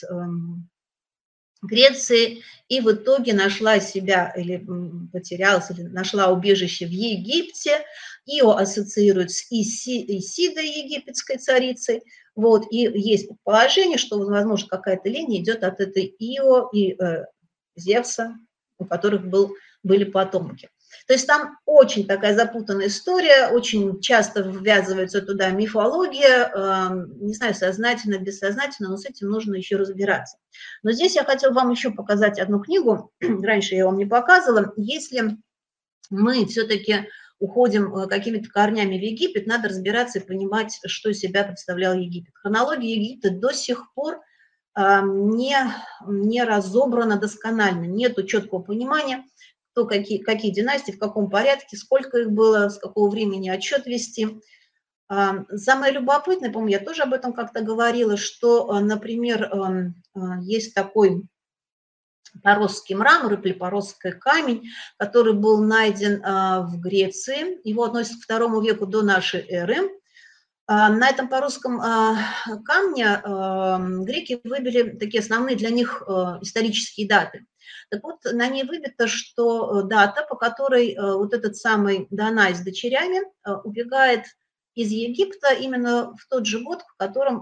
Греции и в итоге нашла себя или потерялась, или нашла убежище в Египте. Ио ассоциируют с Иси, Исидой, египетской царицей. Вот, и есть предположение, что, возможно, какая-то линия идет от этой Ио и э, Зевса, у которых был, были потомки. То есть там очень такая запутанная история, очень часто ввязывается туда мифология, э, не знаю, сознательно, бессознательно, но с этим нужно еще разбираться. Но здесь я хотела вам еще показать одну книгу, раньше я вам не показывала. Если мы все-таки уходим какими-то корнями в Египет, надо разбираться и понимать, что из себя представлял Египет. Хронология Египта до сих пор э, не, не разобрана досконально, нет четкого понимания, кто, какие, какие династии, в каком порядке, сколько их было, с какого времени отчет вести. Самое любопытное, по-моему, я тоже об этом как-то говорила, что, например, есть такой поросский мрамор или поросский камень, который был найден в Греции, его относят к второму веку до нашей эры. На этом поросском камне греки выбили такие основные для них исторические даты. Так вот, на ней выбито, что дата, по которой вот этот самый Данай с дочерями убегает из Египта именно в тот же год, в котором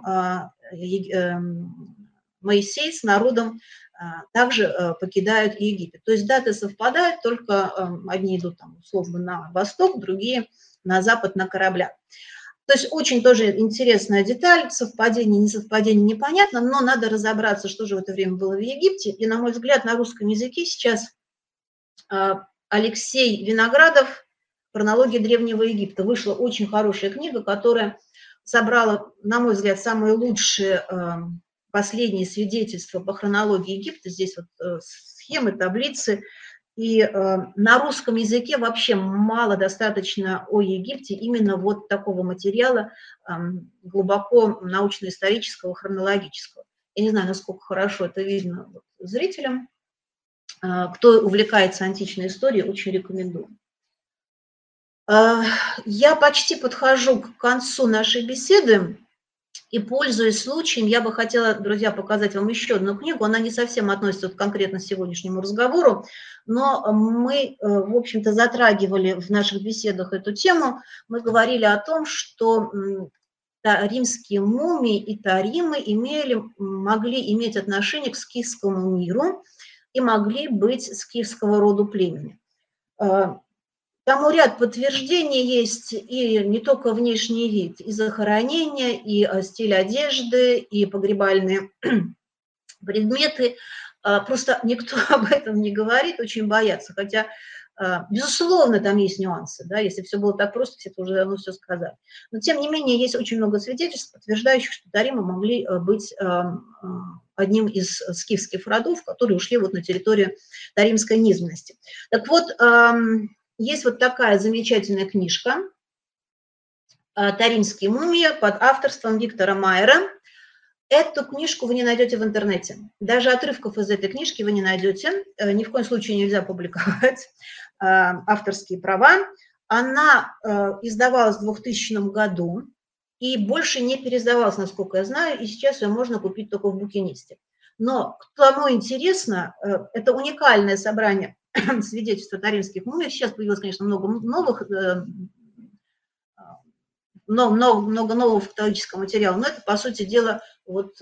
Моисей с народом также покидают Египет. То есть даты совпадают, только одни идут там, условно на восток, другие на запад на кораблях. То есть очень тоже интересная деталь, совпадение, несовпадение непонятно, но надо разобраться, что же в это время было в Египте. И, на мой взгляд, на русском языке сейчас Алексей Виноградов «Хронология Древнего Египта». Вышла очень хорошая книга, которая собрала, на мой взгляд, самые лучшие последние свидетельства по хронологии Египта. Здесь вот схемы, таблицы. И э, на русском языке вообще мало достаточно о Египте именно вот такого материала э, глубоко научно-исторического, хронологического. Я не знаю, насколько хорошо это видно вот, зрителям. Э, кто увлекается античной историей, очень рекомендую. Э, я почти подхожу к концу нашей беседы. И, пользуясь случаем, я бы хотела, друзья, показать вам еще одну книгу. Она не совсем относится вот конкретно к сегодняшнему разговору, но мы, в общем-то, затрагивали в наших беседах эту тему. Мы говорили о том, что римские мумии и таримы имели, могли иметь отношение к скифскому миру и могли быть скифского рода племени. Тому ряд подтверждений есть, и не только внешний вид, и захоронения, и стиль одежды, и погребальные предметы. Просто никто об этом не говорит, очень боятся. Хотя, безусловно, там есть нюансы. Да? Если все было так просто, все это уже давно все сказали. Но, тем не менее, есть очень много свидетельств, подтверждающих, что таримы могли быть одним из скифских родов, которые ушли вот на территорию таримской низменности. Так вот, есть вот такая замечательная книжка «Таримские мумии» под авторством Виктора Майера. Эту книжку вы не найдете в интернете. Даже отрывков из этой книжки вы не найдете. Ни в коем случае нельзя публиковать авторские права. Она издавалась в двухтысячном году и больше не переиздавалась, насколько я знаю, и сейчас ее можно купить только в букинисте. Но кому интересно, это уникальное собрание свидетельства таримских мумий. Сейчас появилось, конечно, много новых, много, много нового фактологического материала, но это, по сути дела, вот,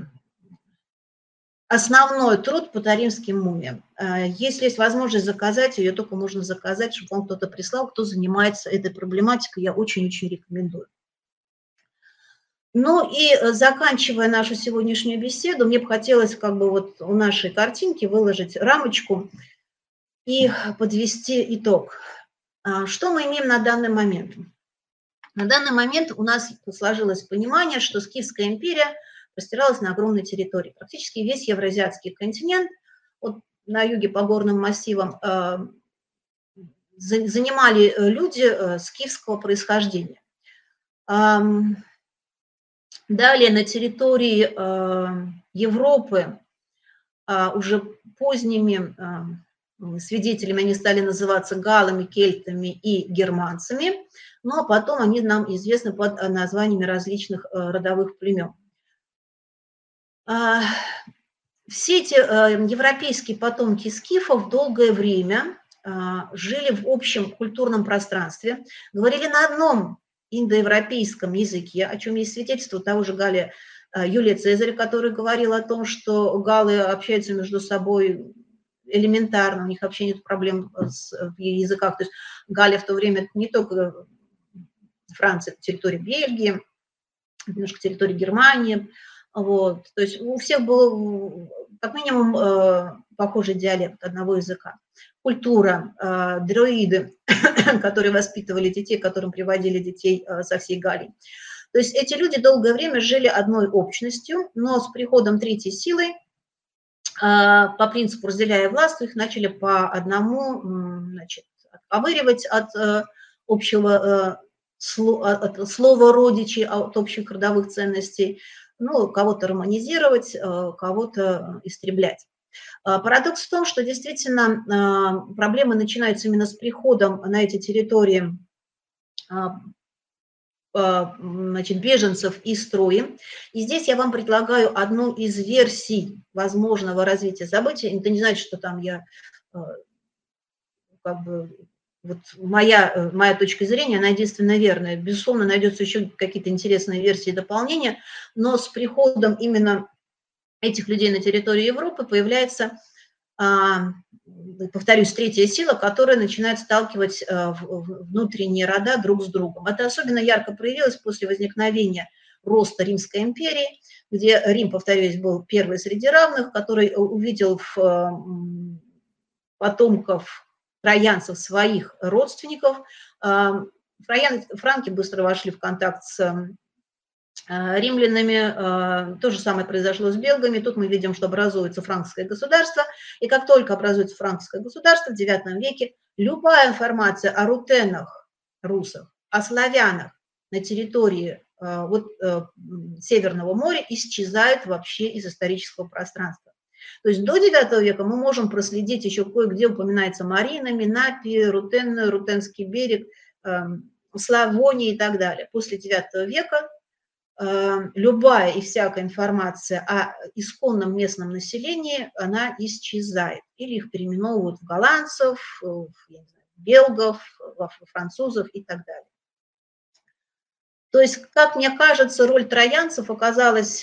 основной труд по таримским мумиям. Если есть возможность заказать, ее только можно заказать, чтобы вам кто-то прислал, кто занимается этой проблематикой, я очень-очень рекомендую. Ну и заканчивая нашу сегодняшнюю беседу, мне бы хотелось как бы вот у нашей картинки выложить рамочку и подвести итог. Что мы имеем на данный момент? На данный момент у нас сложилось понимание, что Скифская империя простиралась на огромной территории. Практически весь евразиатский континент, вот на юге по горным массивам, занимали люди скифского происхождения. Далее на территории Европы уже поздними свидетелями они стали называться галлами, кельтами и германцами, но потом они нам известны под названиями различных родовых племен. Все эти европейские потомки скифов долгое время жили в общем культурном пространстве, говорили на одном индоевропейском языке, о чем есть свидетельство того же Галлия Юлия Цезаря, который говорил о том, что галлы общаются между собой элементарно, у них вообще нет проблем с, в языках. То есть Галлия в то время не только Франция, это территория Бельгии, немножко территория Германии. Вот. То есть у всех был как минимум э, похожий диалект одного языка. Культура, э, дроиды, которые воспитывали детей, которым приводили детей э, со всей Галлии. То есть эти люди долгое время жили одной общностью, но с приходом третьей силы, э, по принципу разделяя власть, их начали по одному, значит, отковыривать от э, общего э, от слова родичи, от общих родовых ценностей, ну, кого-то романизировать, кого-то истреблять. Парадокс в том, что действительно проблемы начинаются именно с приходом на эти территории, значит, беженцев из Трои. И здесь я вам предлагаю одну из версий возможного развития событий. Это не значит, что там я как бы... Вот моя, моя точка зрения, она единственно верная. Безусловно, найдется еще какие-то интересные версии и дополнения, но с приходом именно этих людей на территории Европы появляется, повторюсь, третья сила, которая начинает сталкивать внутренние рода друг с другом. Это особенно ярко проявилось после возникновения роста Римской империи, где Рим, повторюсь, был первый среди равных, который увидел в потомков троянцев своих родственников. Троян, франки быстро вошли в контакт с римлянами. То же самое произошло с белгами. Тут мы видим, что образуется франкское государство. И как только образуется франкское государство в девятом веке, любая информация о рутенах, русах, о славянах на территории вот, Северного моря исчезает вообще из исторического пространства. То есть до девятого века мы можем проследить еще кое-где упоминается Марина, Минапи, Рутен, Рутенский берег, Славония и так далее. После девятого века любая и всякая информация о исконном местном населении, она исчезает. Или их переименовывают в голландцев, в белгов, в французов и так далее. То есть, как мне кажется, роль троянцев оказалась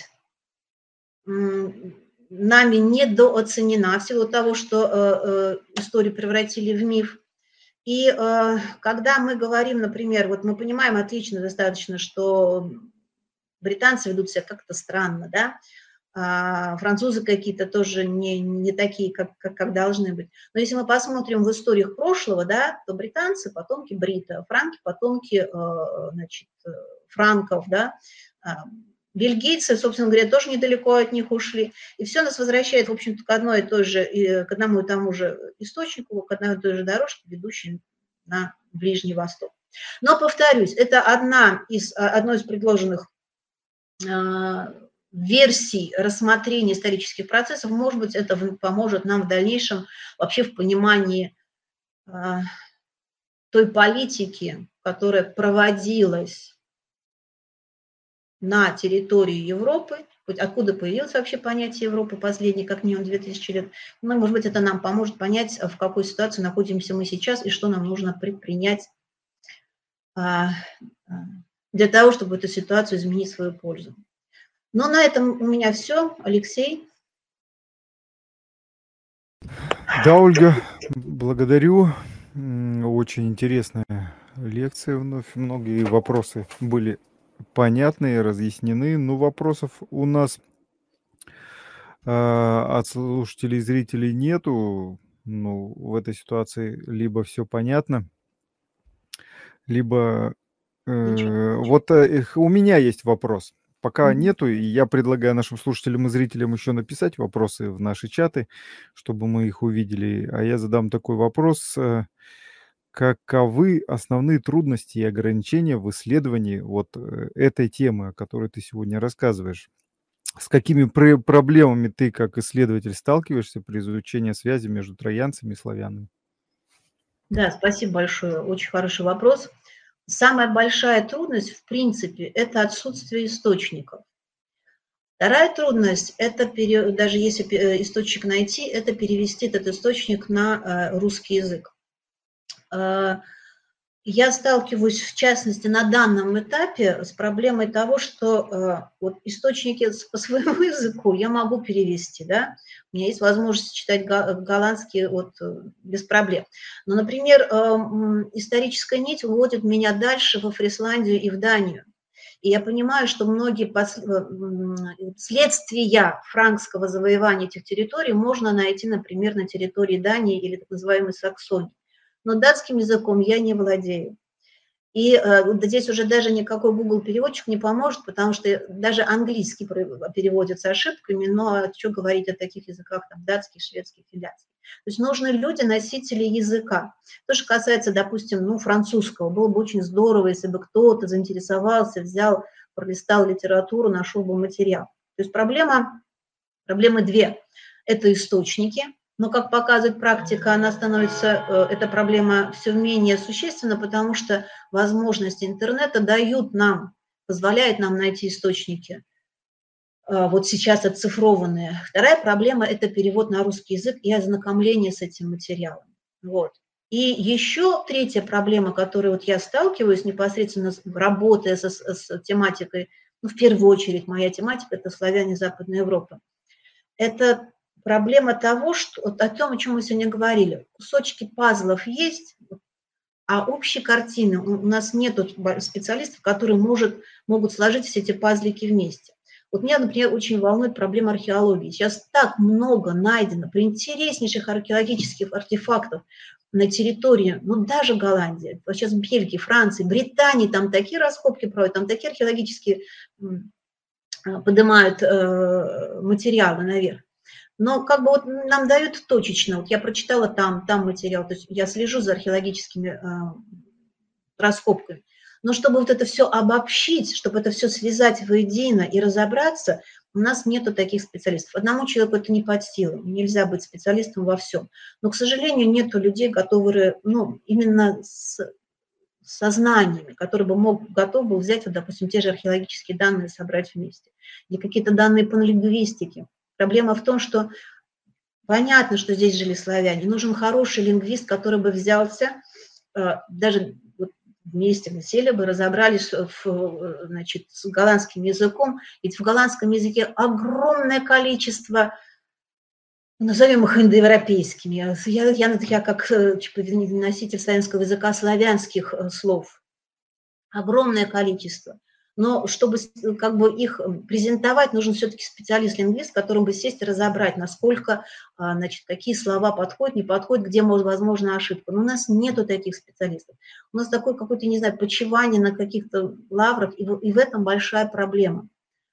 нами недооценена в силу того, что э, э, историю превратили в миф. И э, когда мы говорим, например, вот мы понимаем отлично достаточно, что британцы ведут себя как-то странно, да, а французы какие-то тоже не, не такие, как, как, как должны быть. Но если мы посмотрим в историях прошлого, да, то британцы потомки брита, франки потомки э, значит, франков, да, бельгийцы, собственно говоря, тоже недалеко от них ушли. И все нас возвращает, в общем-то, к одной и той же, к одному и тому же источнику, к одной и той же дорожке, ведущей на Ближний Восток. Но, повторюсь, это одна из, одно из предложенных э, версий рассмотрения исторических процессов. Может быть, это поможет нам в дальнейшем вообще в понимании э, той политики, которая проводилась на территории Европы, откуда появилось вообще понятие Европы последние как минимум две тысячи лет. Ну, может быть, это нам поможет понять, в какой ситуации находимся мы сейчас и что нам нужно предпринять а, для того, чтобы эту ситуацию изменить в свою пользу. Но на этом у меня все. Алексей. Да, Ольга, благодарю. Очень интересная лекция вновь. Многие вопросы были понятные, разъяснены, но вопросов у нас э, от слушателей и зрителей нету. Ну, в этой ситуации либо все понятно, либо э, вот э, у меня есть вопрос. Пока нету, и я предлагаю нашим слушателям и зрителям еще написать вопросы в наши чаты, чтобы мы их увидели. А я задам такой вопрос. каковы основные трудности и ограничения в исследовании вот, э, этой темы, о которой ты сегодня рассказываешь? С какими пре проблемами ты, как исследователь, сталкиваешься при изучении связи между троянцами и славянами? Да, спасибо большое. Очень хороший вопрос. Самая большая трудность, в принципе, это отсутствие источников. Вторая трудность – это пере даже если пе э, источник найти, это перевести этот источник на, э, русский язык. Э, я сталкиваюсь, в частности, на данном этапе с проблемой того, что, э, вот источники с по своему языку я могу перевести, да. У меня есть возможность читать га голландский вот, э, без проблем. Но, например, э, м, историческая нить уводит меня дальше во Фрисландию и в Данию. И я понимаю, что многие пос э, м, следствия франкского завоевания этих территорий можно найти, например, на территории Дании или так называемой Саксонии. Но датским языком я не владею. И, э, вот здесь уже даже никакой Google переводчик не поможет, потому что даже английский пре переводится ошибками, но чё говорить о таких языках, там, датский, шведский, финляндский. То есть нужны люди, носители языка. То, что касается, допустим, ну, французского, было бы очень здорово, если бы кто-то заинтересовался, взял, пролистал литературу, нашел бы материал. То есть проблема проблемы две: это источники, но, как показывает практика, она становится, э, эта проблема всё менее существенна, потому что возможности интернета дают нам, позволяют нам найти источники, э, вот сейчас оцифрованные. Вторая проблема – это перевод на русский язык и ознакомление с этим материалом. Вот. И еще третья проблема, которой вот я сталкиваюсь непосредственно с работая со с с тематикой, ну, в первую очередь моя тематика – это славяне Западной Европы. Это проблема того, что вот о том, о чём мы сегодня говорили. Кусочки пазлов есть, а общей картины у у нас нету б специалистов, которые может могут сложить все эти пазлики вместе. Вот меня, например, очень волнует проблема археологии. Щас так много найдено приинтереснейших археологических артефактов на территории, ну, даже Голландии, вот щас Бельгии, Франции, Британии, там такие раскопки проводят, там такие археологические, м, а, подымают, э, материалы наверх. Но как бы вот нам дают точечно. Вот я прочитала там, там материал, то есть я слежу за археологическими, э, раскопками. Но чтобы вот это всё обобщить, чтобы это всё связать воедино и разобраться, у нас нету таких специалистов. Одному человеку это не под силу, нельзя быть специалистом во всём. Но, к сожалению, нету людей, которые, ну, именно с со знаниями, которые бы мог готов был взять, вот, допустим, те же археологические данные собрать вместе или какие-то данные по лингвистике. Проблема в том, что понятно, что здесь жили славяне, нужен хороший лингвист, который бы взялся, э, даже вот вместе мы сели бы, разобрались в, э, значит, с голландским языком. Ведь в голландском языке огромное количество, назовем их индоевропейскими, я с я я я как, э, типа, носитель славянского языка, славянских, э, слов. Огромное количество. Но чтобы с как бы их презентовать, нужен всё-таки специалист-лингвист, с которым бы сесть и разобрать, насколько, а, значит, какие слова подходят, не подходят, где может возможна ошибка. Но у нас нету таких специалистов. У нас такое какое-то, не знаю, почивание на каких-то лаврах, и в и в этом большая проблема.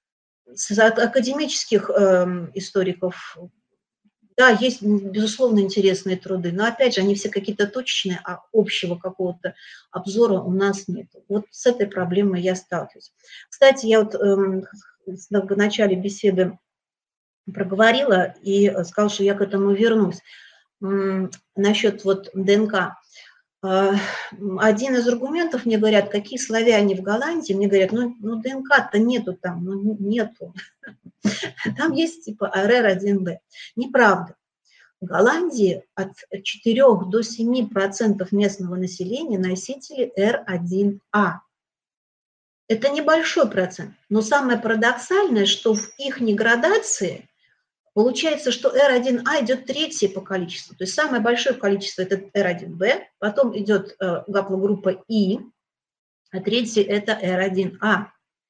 С ак академических, эм, историков, да, есть, м, безусловно, интересные труды, но, опять же, они все какие-то точечные, а общего какого-то обзора у нас нету. Вот с этой проблемой я сталкиваюсь. Кстати, я вот, эм, с в начале беседы проговорила и сказала, что я к этому вернусь. М, насчет вот ДНК. Э, один из аргументов, мне говорят: "Какие славяне в Голландии?" Мне говорят: "Ну ну, ДНК-то нету там, ну, н нету. Там есть типа эр один бэ". Неправда. В Голландии от четырёх до семи процентов местного населения носители эр один а. Это небольшой процент, но самое парадоксальное, что в ихней градации получается, что эр один а идет третье по количеству. То есть самое большое количество – это эр один бэ, потом идет, э, гаплогруппа И, а третье – это эр один а.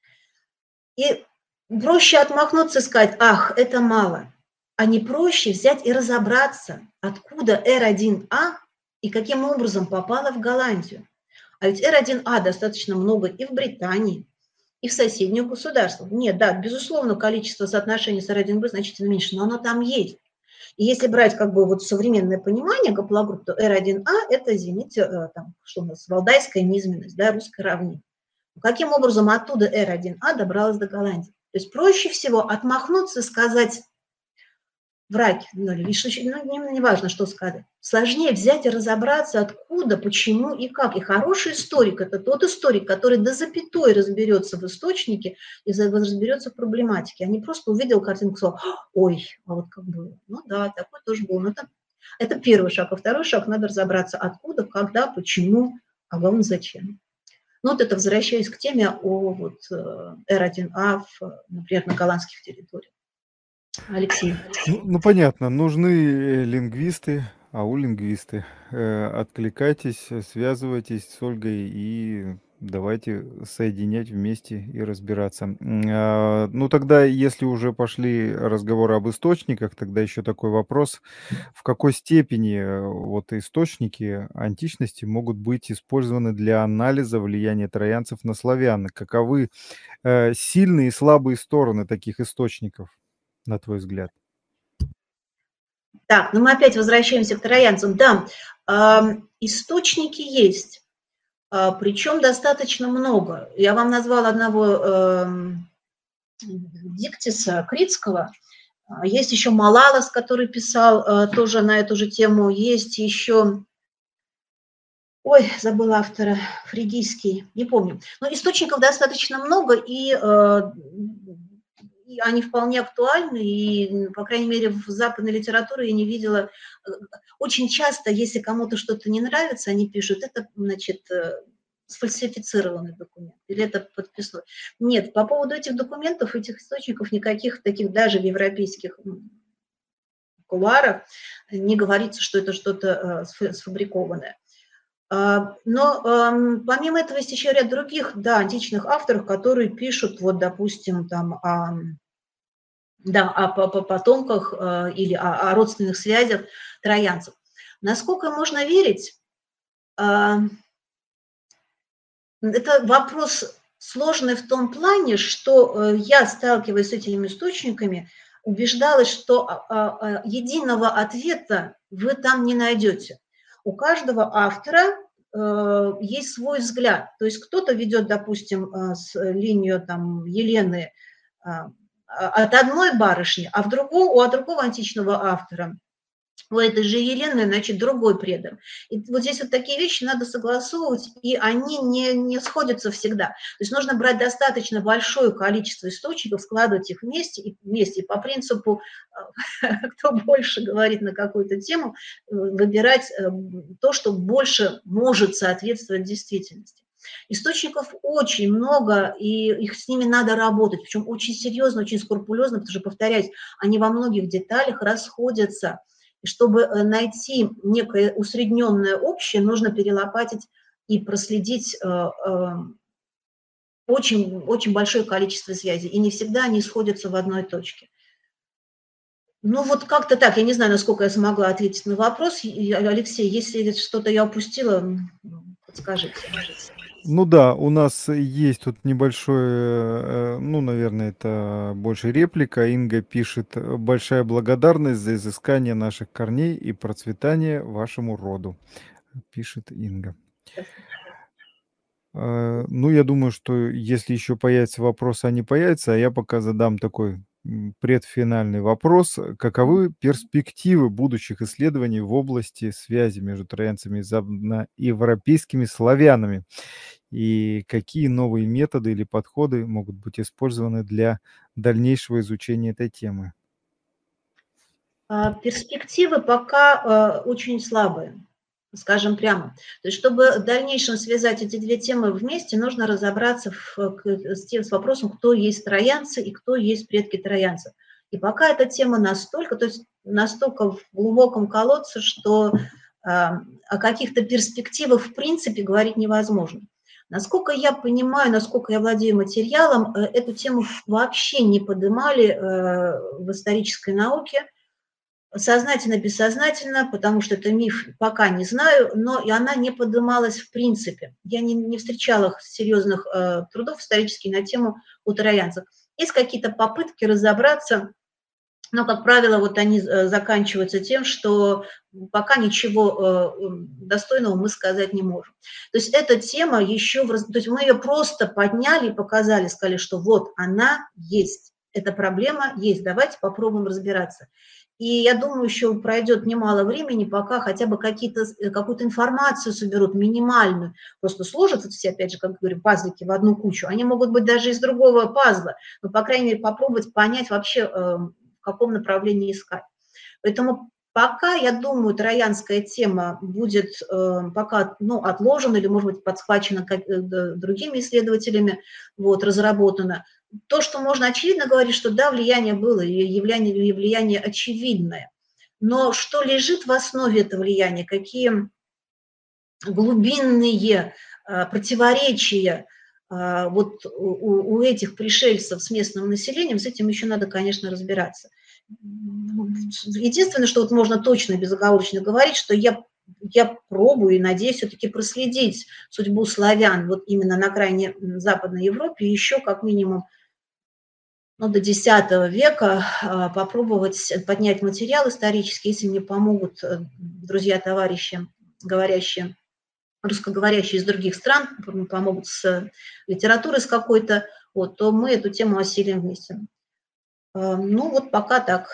И проще отмахнуться и сказать: "Ах, это мало". А не проще взять и разобраться, откуда эр один а и каким образом попала в Голландию. А ведь эр один а достаточно много и в Британии, и в соседних государствах. Нет, да, безусловно, количество соотношений с эр один бэ значительно меньше, но оно там есть. И если брать как бы вот современное понимание гаплогрупп, то эр один а – это, извините, там, что у нас, валдайская низменность, да, русская равнина. Каким образом оттуда эр один а добралась до Голландии? То есть проще всего отмахнуться и сказать враг, ну, ну, не, не важно, что сказать. Сложнее взять и разобраться, откуда, почему и как. И хороший историк – это тот историк, который до запятой разберется в источнике и разберется в проблематике, а не просто увидел картинку и сказал: ой, а вот как было. Ну да, такой тоже был. Но это, это первый шаг. А второй шаг – надо разобраться, откуда, когда, почему, а главное, зачем. Ну вот это возвращаясь к теме о вот, эр один а, в, например, на голландских территориях. Алексей. Ну, ну понятно, нужны лингвисты, ау-лингвисты. Э, откликайтесь, связывайтесь с Ольгой и давайте соединять вместе и разбираться. М, а, ну тогда, если уже пошли разговоры об источниках, тогда еще такой вопрос: в какой степени э, вот источники античности могут быть использованы для анализа влияния троянцев на славян? Каковы э, сильные и слабые стороны таких источников, на твой взгляд? Так, ну мы опять возвращаемся к троянцам. Да, э, источники есть, э, причем достаточно много. Я вам назвала одного э, Диктиса Критского. Есть еще Малалас, который писал э, тоже на эту же тему. Есть еще, ой, забыла автора, фригийский, не помню. Но источников достаточно много, и э, и они вполне актуальны, и, по крайней мере, в западной литературе я не видела. Очень часто, если кому-то что-то не нравится, они пишут: это, значит, сфальсифицированный документ, или это подписной. Нет, по поводу этих документов, этих источников, никаких таких даже в европейских кулуарах не говорится, что это что-то сфабрикованное. Но помимо этого есть еще ряд других, да, античных авторов, которые пишут, вот, допустим, там, о, да, о, о потомках или о, о родственных связях троянцев. Насколько можно верить, это вопрос сложный в том плане, что я, сталкиваясь с этими источниками, убеждалась, что единого ответа вы там не найдете. У каждого автора есть свой взгляд. То есть кто-то ведет, допустим, с линию там, Елены от одной барышни, а в другом, у другого античного автора, у этой же Елены, значит, другой предок. И вот здесь вот такие вещи надо согласовывать, и они не, не сходятся всегда. То есть нужно брать достаточно большое количество источников, складывать их вместе, и вместе, и по принципу, кто больше говорит на какую-то тему, выбирать то, что больше может соответствовать действительности. Источников очень много, и их с ними надо работать, причем очень серьезно, очень скрупулезно, потому что, повторяюсь, они во многих деталях расходятся. И чтобы найти некое усредненное общее, нужно перелопатить и проследить очень, очень большое количество связей, и не всегда они сходятся в одной точке. Ну вот как-то так, я не знаю, насколько я смогла ответить на вопрос. Алексей, если что-то я упустила, подскажите. Ну да, у нас есть тут небольшое, ну, наверное, это больше реплика. Инга пишет: большая благодарность за изыскание наших корней и процветание вашему роду, пишет Инга. Ну, я думаю, что если еще появятся вопросы, они появятся, а я пока задам такой предфинальный вопрос. Каковы перспективы будущих исследований в области связи между троянцами и западноевропейскими славянами? И какие новые методы или подходы могут быть использованы для дальнейшего изучения этой темы? Перспективы пока очень слабые, скажем прямо. То есть, чтобы в дальнейшем связать эти две темы вместе, нужно разобраться в, с, тем, с вопросом, кто есть троянцы и кто есть предки троянцев. И пока эта тема настолько, то есть настолько в глубоком колодце, что э, о каких-то перспективах в принципе говорить невозможно. Насколько я понимаю, насколько я владею материалом, э, эту тему вообще не поднимали э, в исторической науке, сознательно, бессознательно, потому что это миф, пока не знаю, но и она не поднималась в принципе. Я не, не встречала серьезных э, трудов исторических на тему у троянцев. Есть какие-то попытки разобраться, Но, как правило, вот они заканчиваются тем, что пока ничего достойного мы сказать не можем. То есть эта тема еще... То есть мы ее просто подняли и показали, сказали, что вот она есть, эта проблема есть, давайте попробуем разбираться. И я думаю, еще пройдет немало времени, пока хотя бы какие-то, какую-то информацию соберут, минимальную. Просто сложат вот все, опять же, как говорю, пазлики в одну кучу. Они могут быть даже из другого пазла, но, по крайней мере, попробовать понять вообще, в каком направлении искать. Поэтому пока, я думаю, троянская тема будет пока ну, отложена или, может быть, подхвачена другими исследователями, вот, разработана. То, что можно очевидно говорить, что да, влияние было, и явление, влияние очевидное. Но что лежит в основе этого влияния, какие глубинные а, противоречия а, вот у, у этих пришельцев с местным населением, с этим еще надо, конечно, разбираться. Единственное, что вот можно точно, безоговорочно говорить, что я, я пробую и надеюсь все-таки проследить судьбу славян вот именно на крайне Западной Европе еще как минимум ну, до десятого века, попробовать поднять материал исторический, если мне помогут друзья, товарищи, говорящие, русскоговорящие из других стран, помогут с литературой с какой-то, вот, то мы эту тему осилим вместе. Ну, вот пока так.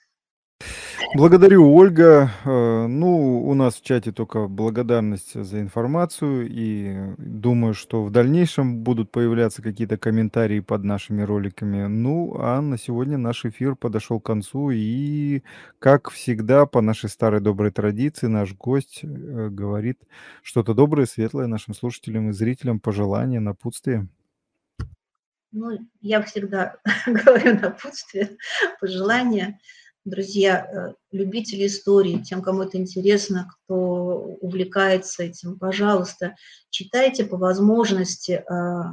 Благодарю, Ольга. Ну, у нас в чате только благодарность за информацию, и думаю, что в дальнейшем будут появляться какие-то комментарии под нашими роликами. Ну, а на сегодня наш эфир подошел к концу, и, как всегда, по нашей старой доброй традиции, наш гость говорит что-то доброе, светлое нашим слушателям и зрителям, пожелания, напутствие. Ну, я всегда говорю напутствие, пожелания. Друзья, любители истории, тем, кому это интересно, кто увлекается этим, пожалуйста, читайте по возможности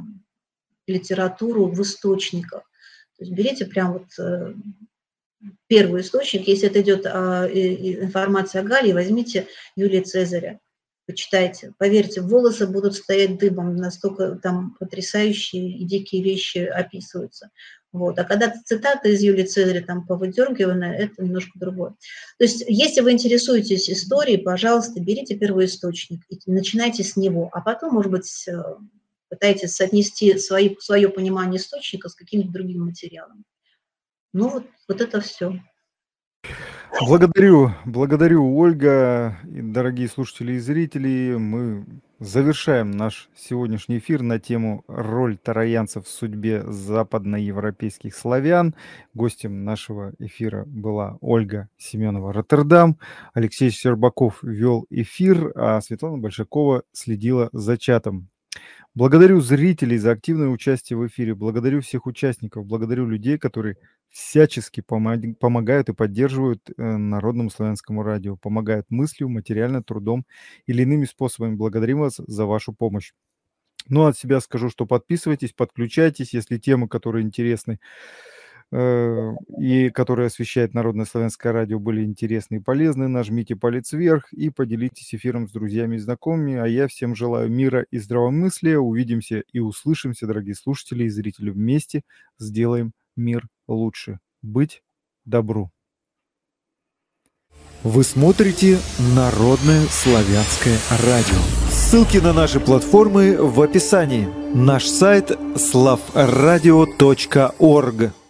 литературу в источниках. То есть берите прям вот первый источник, если это идет информация о Галлии, возьмите Юлия Цезаря, почитайте. Поверьте, волосы будут стоять дыбом, настолько там потрясающие и дикие вещи описываются. Вот. А когда цитаты из Юлия Цезаря там повыдергиваны, это немножко другое. То есть, если вы интересуетесь историей, пожалуйста, берите первоисточник и начинайте с него, а потом, может быть, пытайтесь соотнести свои, свое понимание источника с каким-то другим материалом. Ну, вот, вот это все. Благодарю, благодарю, Ольга, и дорогие слушатели и зрители. Мы завершаем наш сегодняшний эфир на тему «Роль троянцев в судьбе западноевропейских славян». Гостем нашего эфира была Ольга Семенова-Роттердам. Алексей Щербаков вел эфир, а Светлана Большакова следила за чатом. Благодарю зрителей за активное участие в эфире, благодарю всех участников, благодарю людей, которые всячески помог, помогают и поддерживают э, Народному славянскому радио, помогают мыслью, материально, трудом или иными способами. Благодарим вас за вашу помощь. Ну, от себя скажу, что подписывайтесь, подключайтесь, если темы, которые интересны э, и которые освещает Народное славянское радио, были интересны и полезны, нажмите палец вверх и поделитесь эфиром с друзьями и знакомыми. А я всем желаю мира и здравомыслия. Увидимся и услышимся, дорогие слушатели и зрители. Вместе сделаем мир лучше. Быть добру. Вы смотрите Народное славянское радио. Ссылки на наши платформы в описании. Наш сайт славрадио точка орг.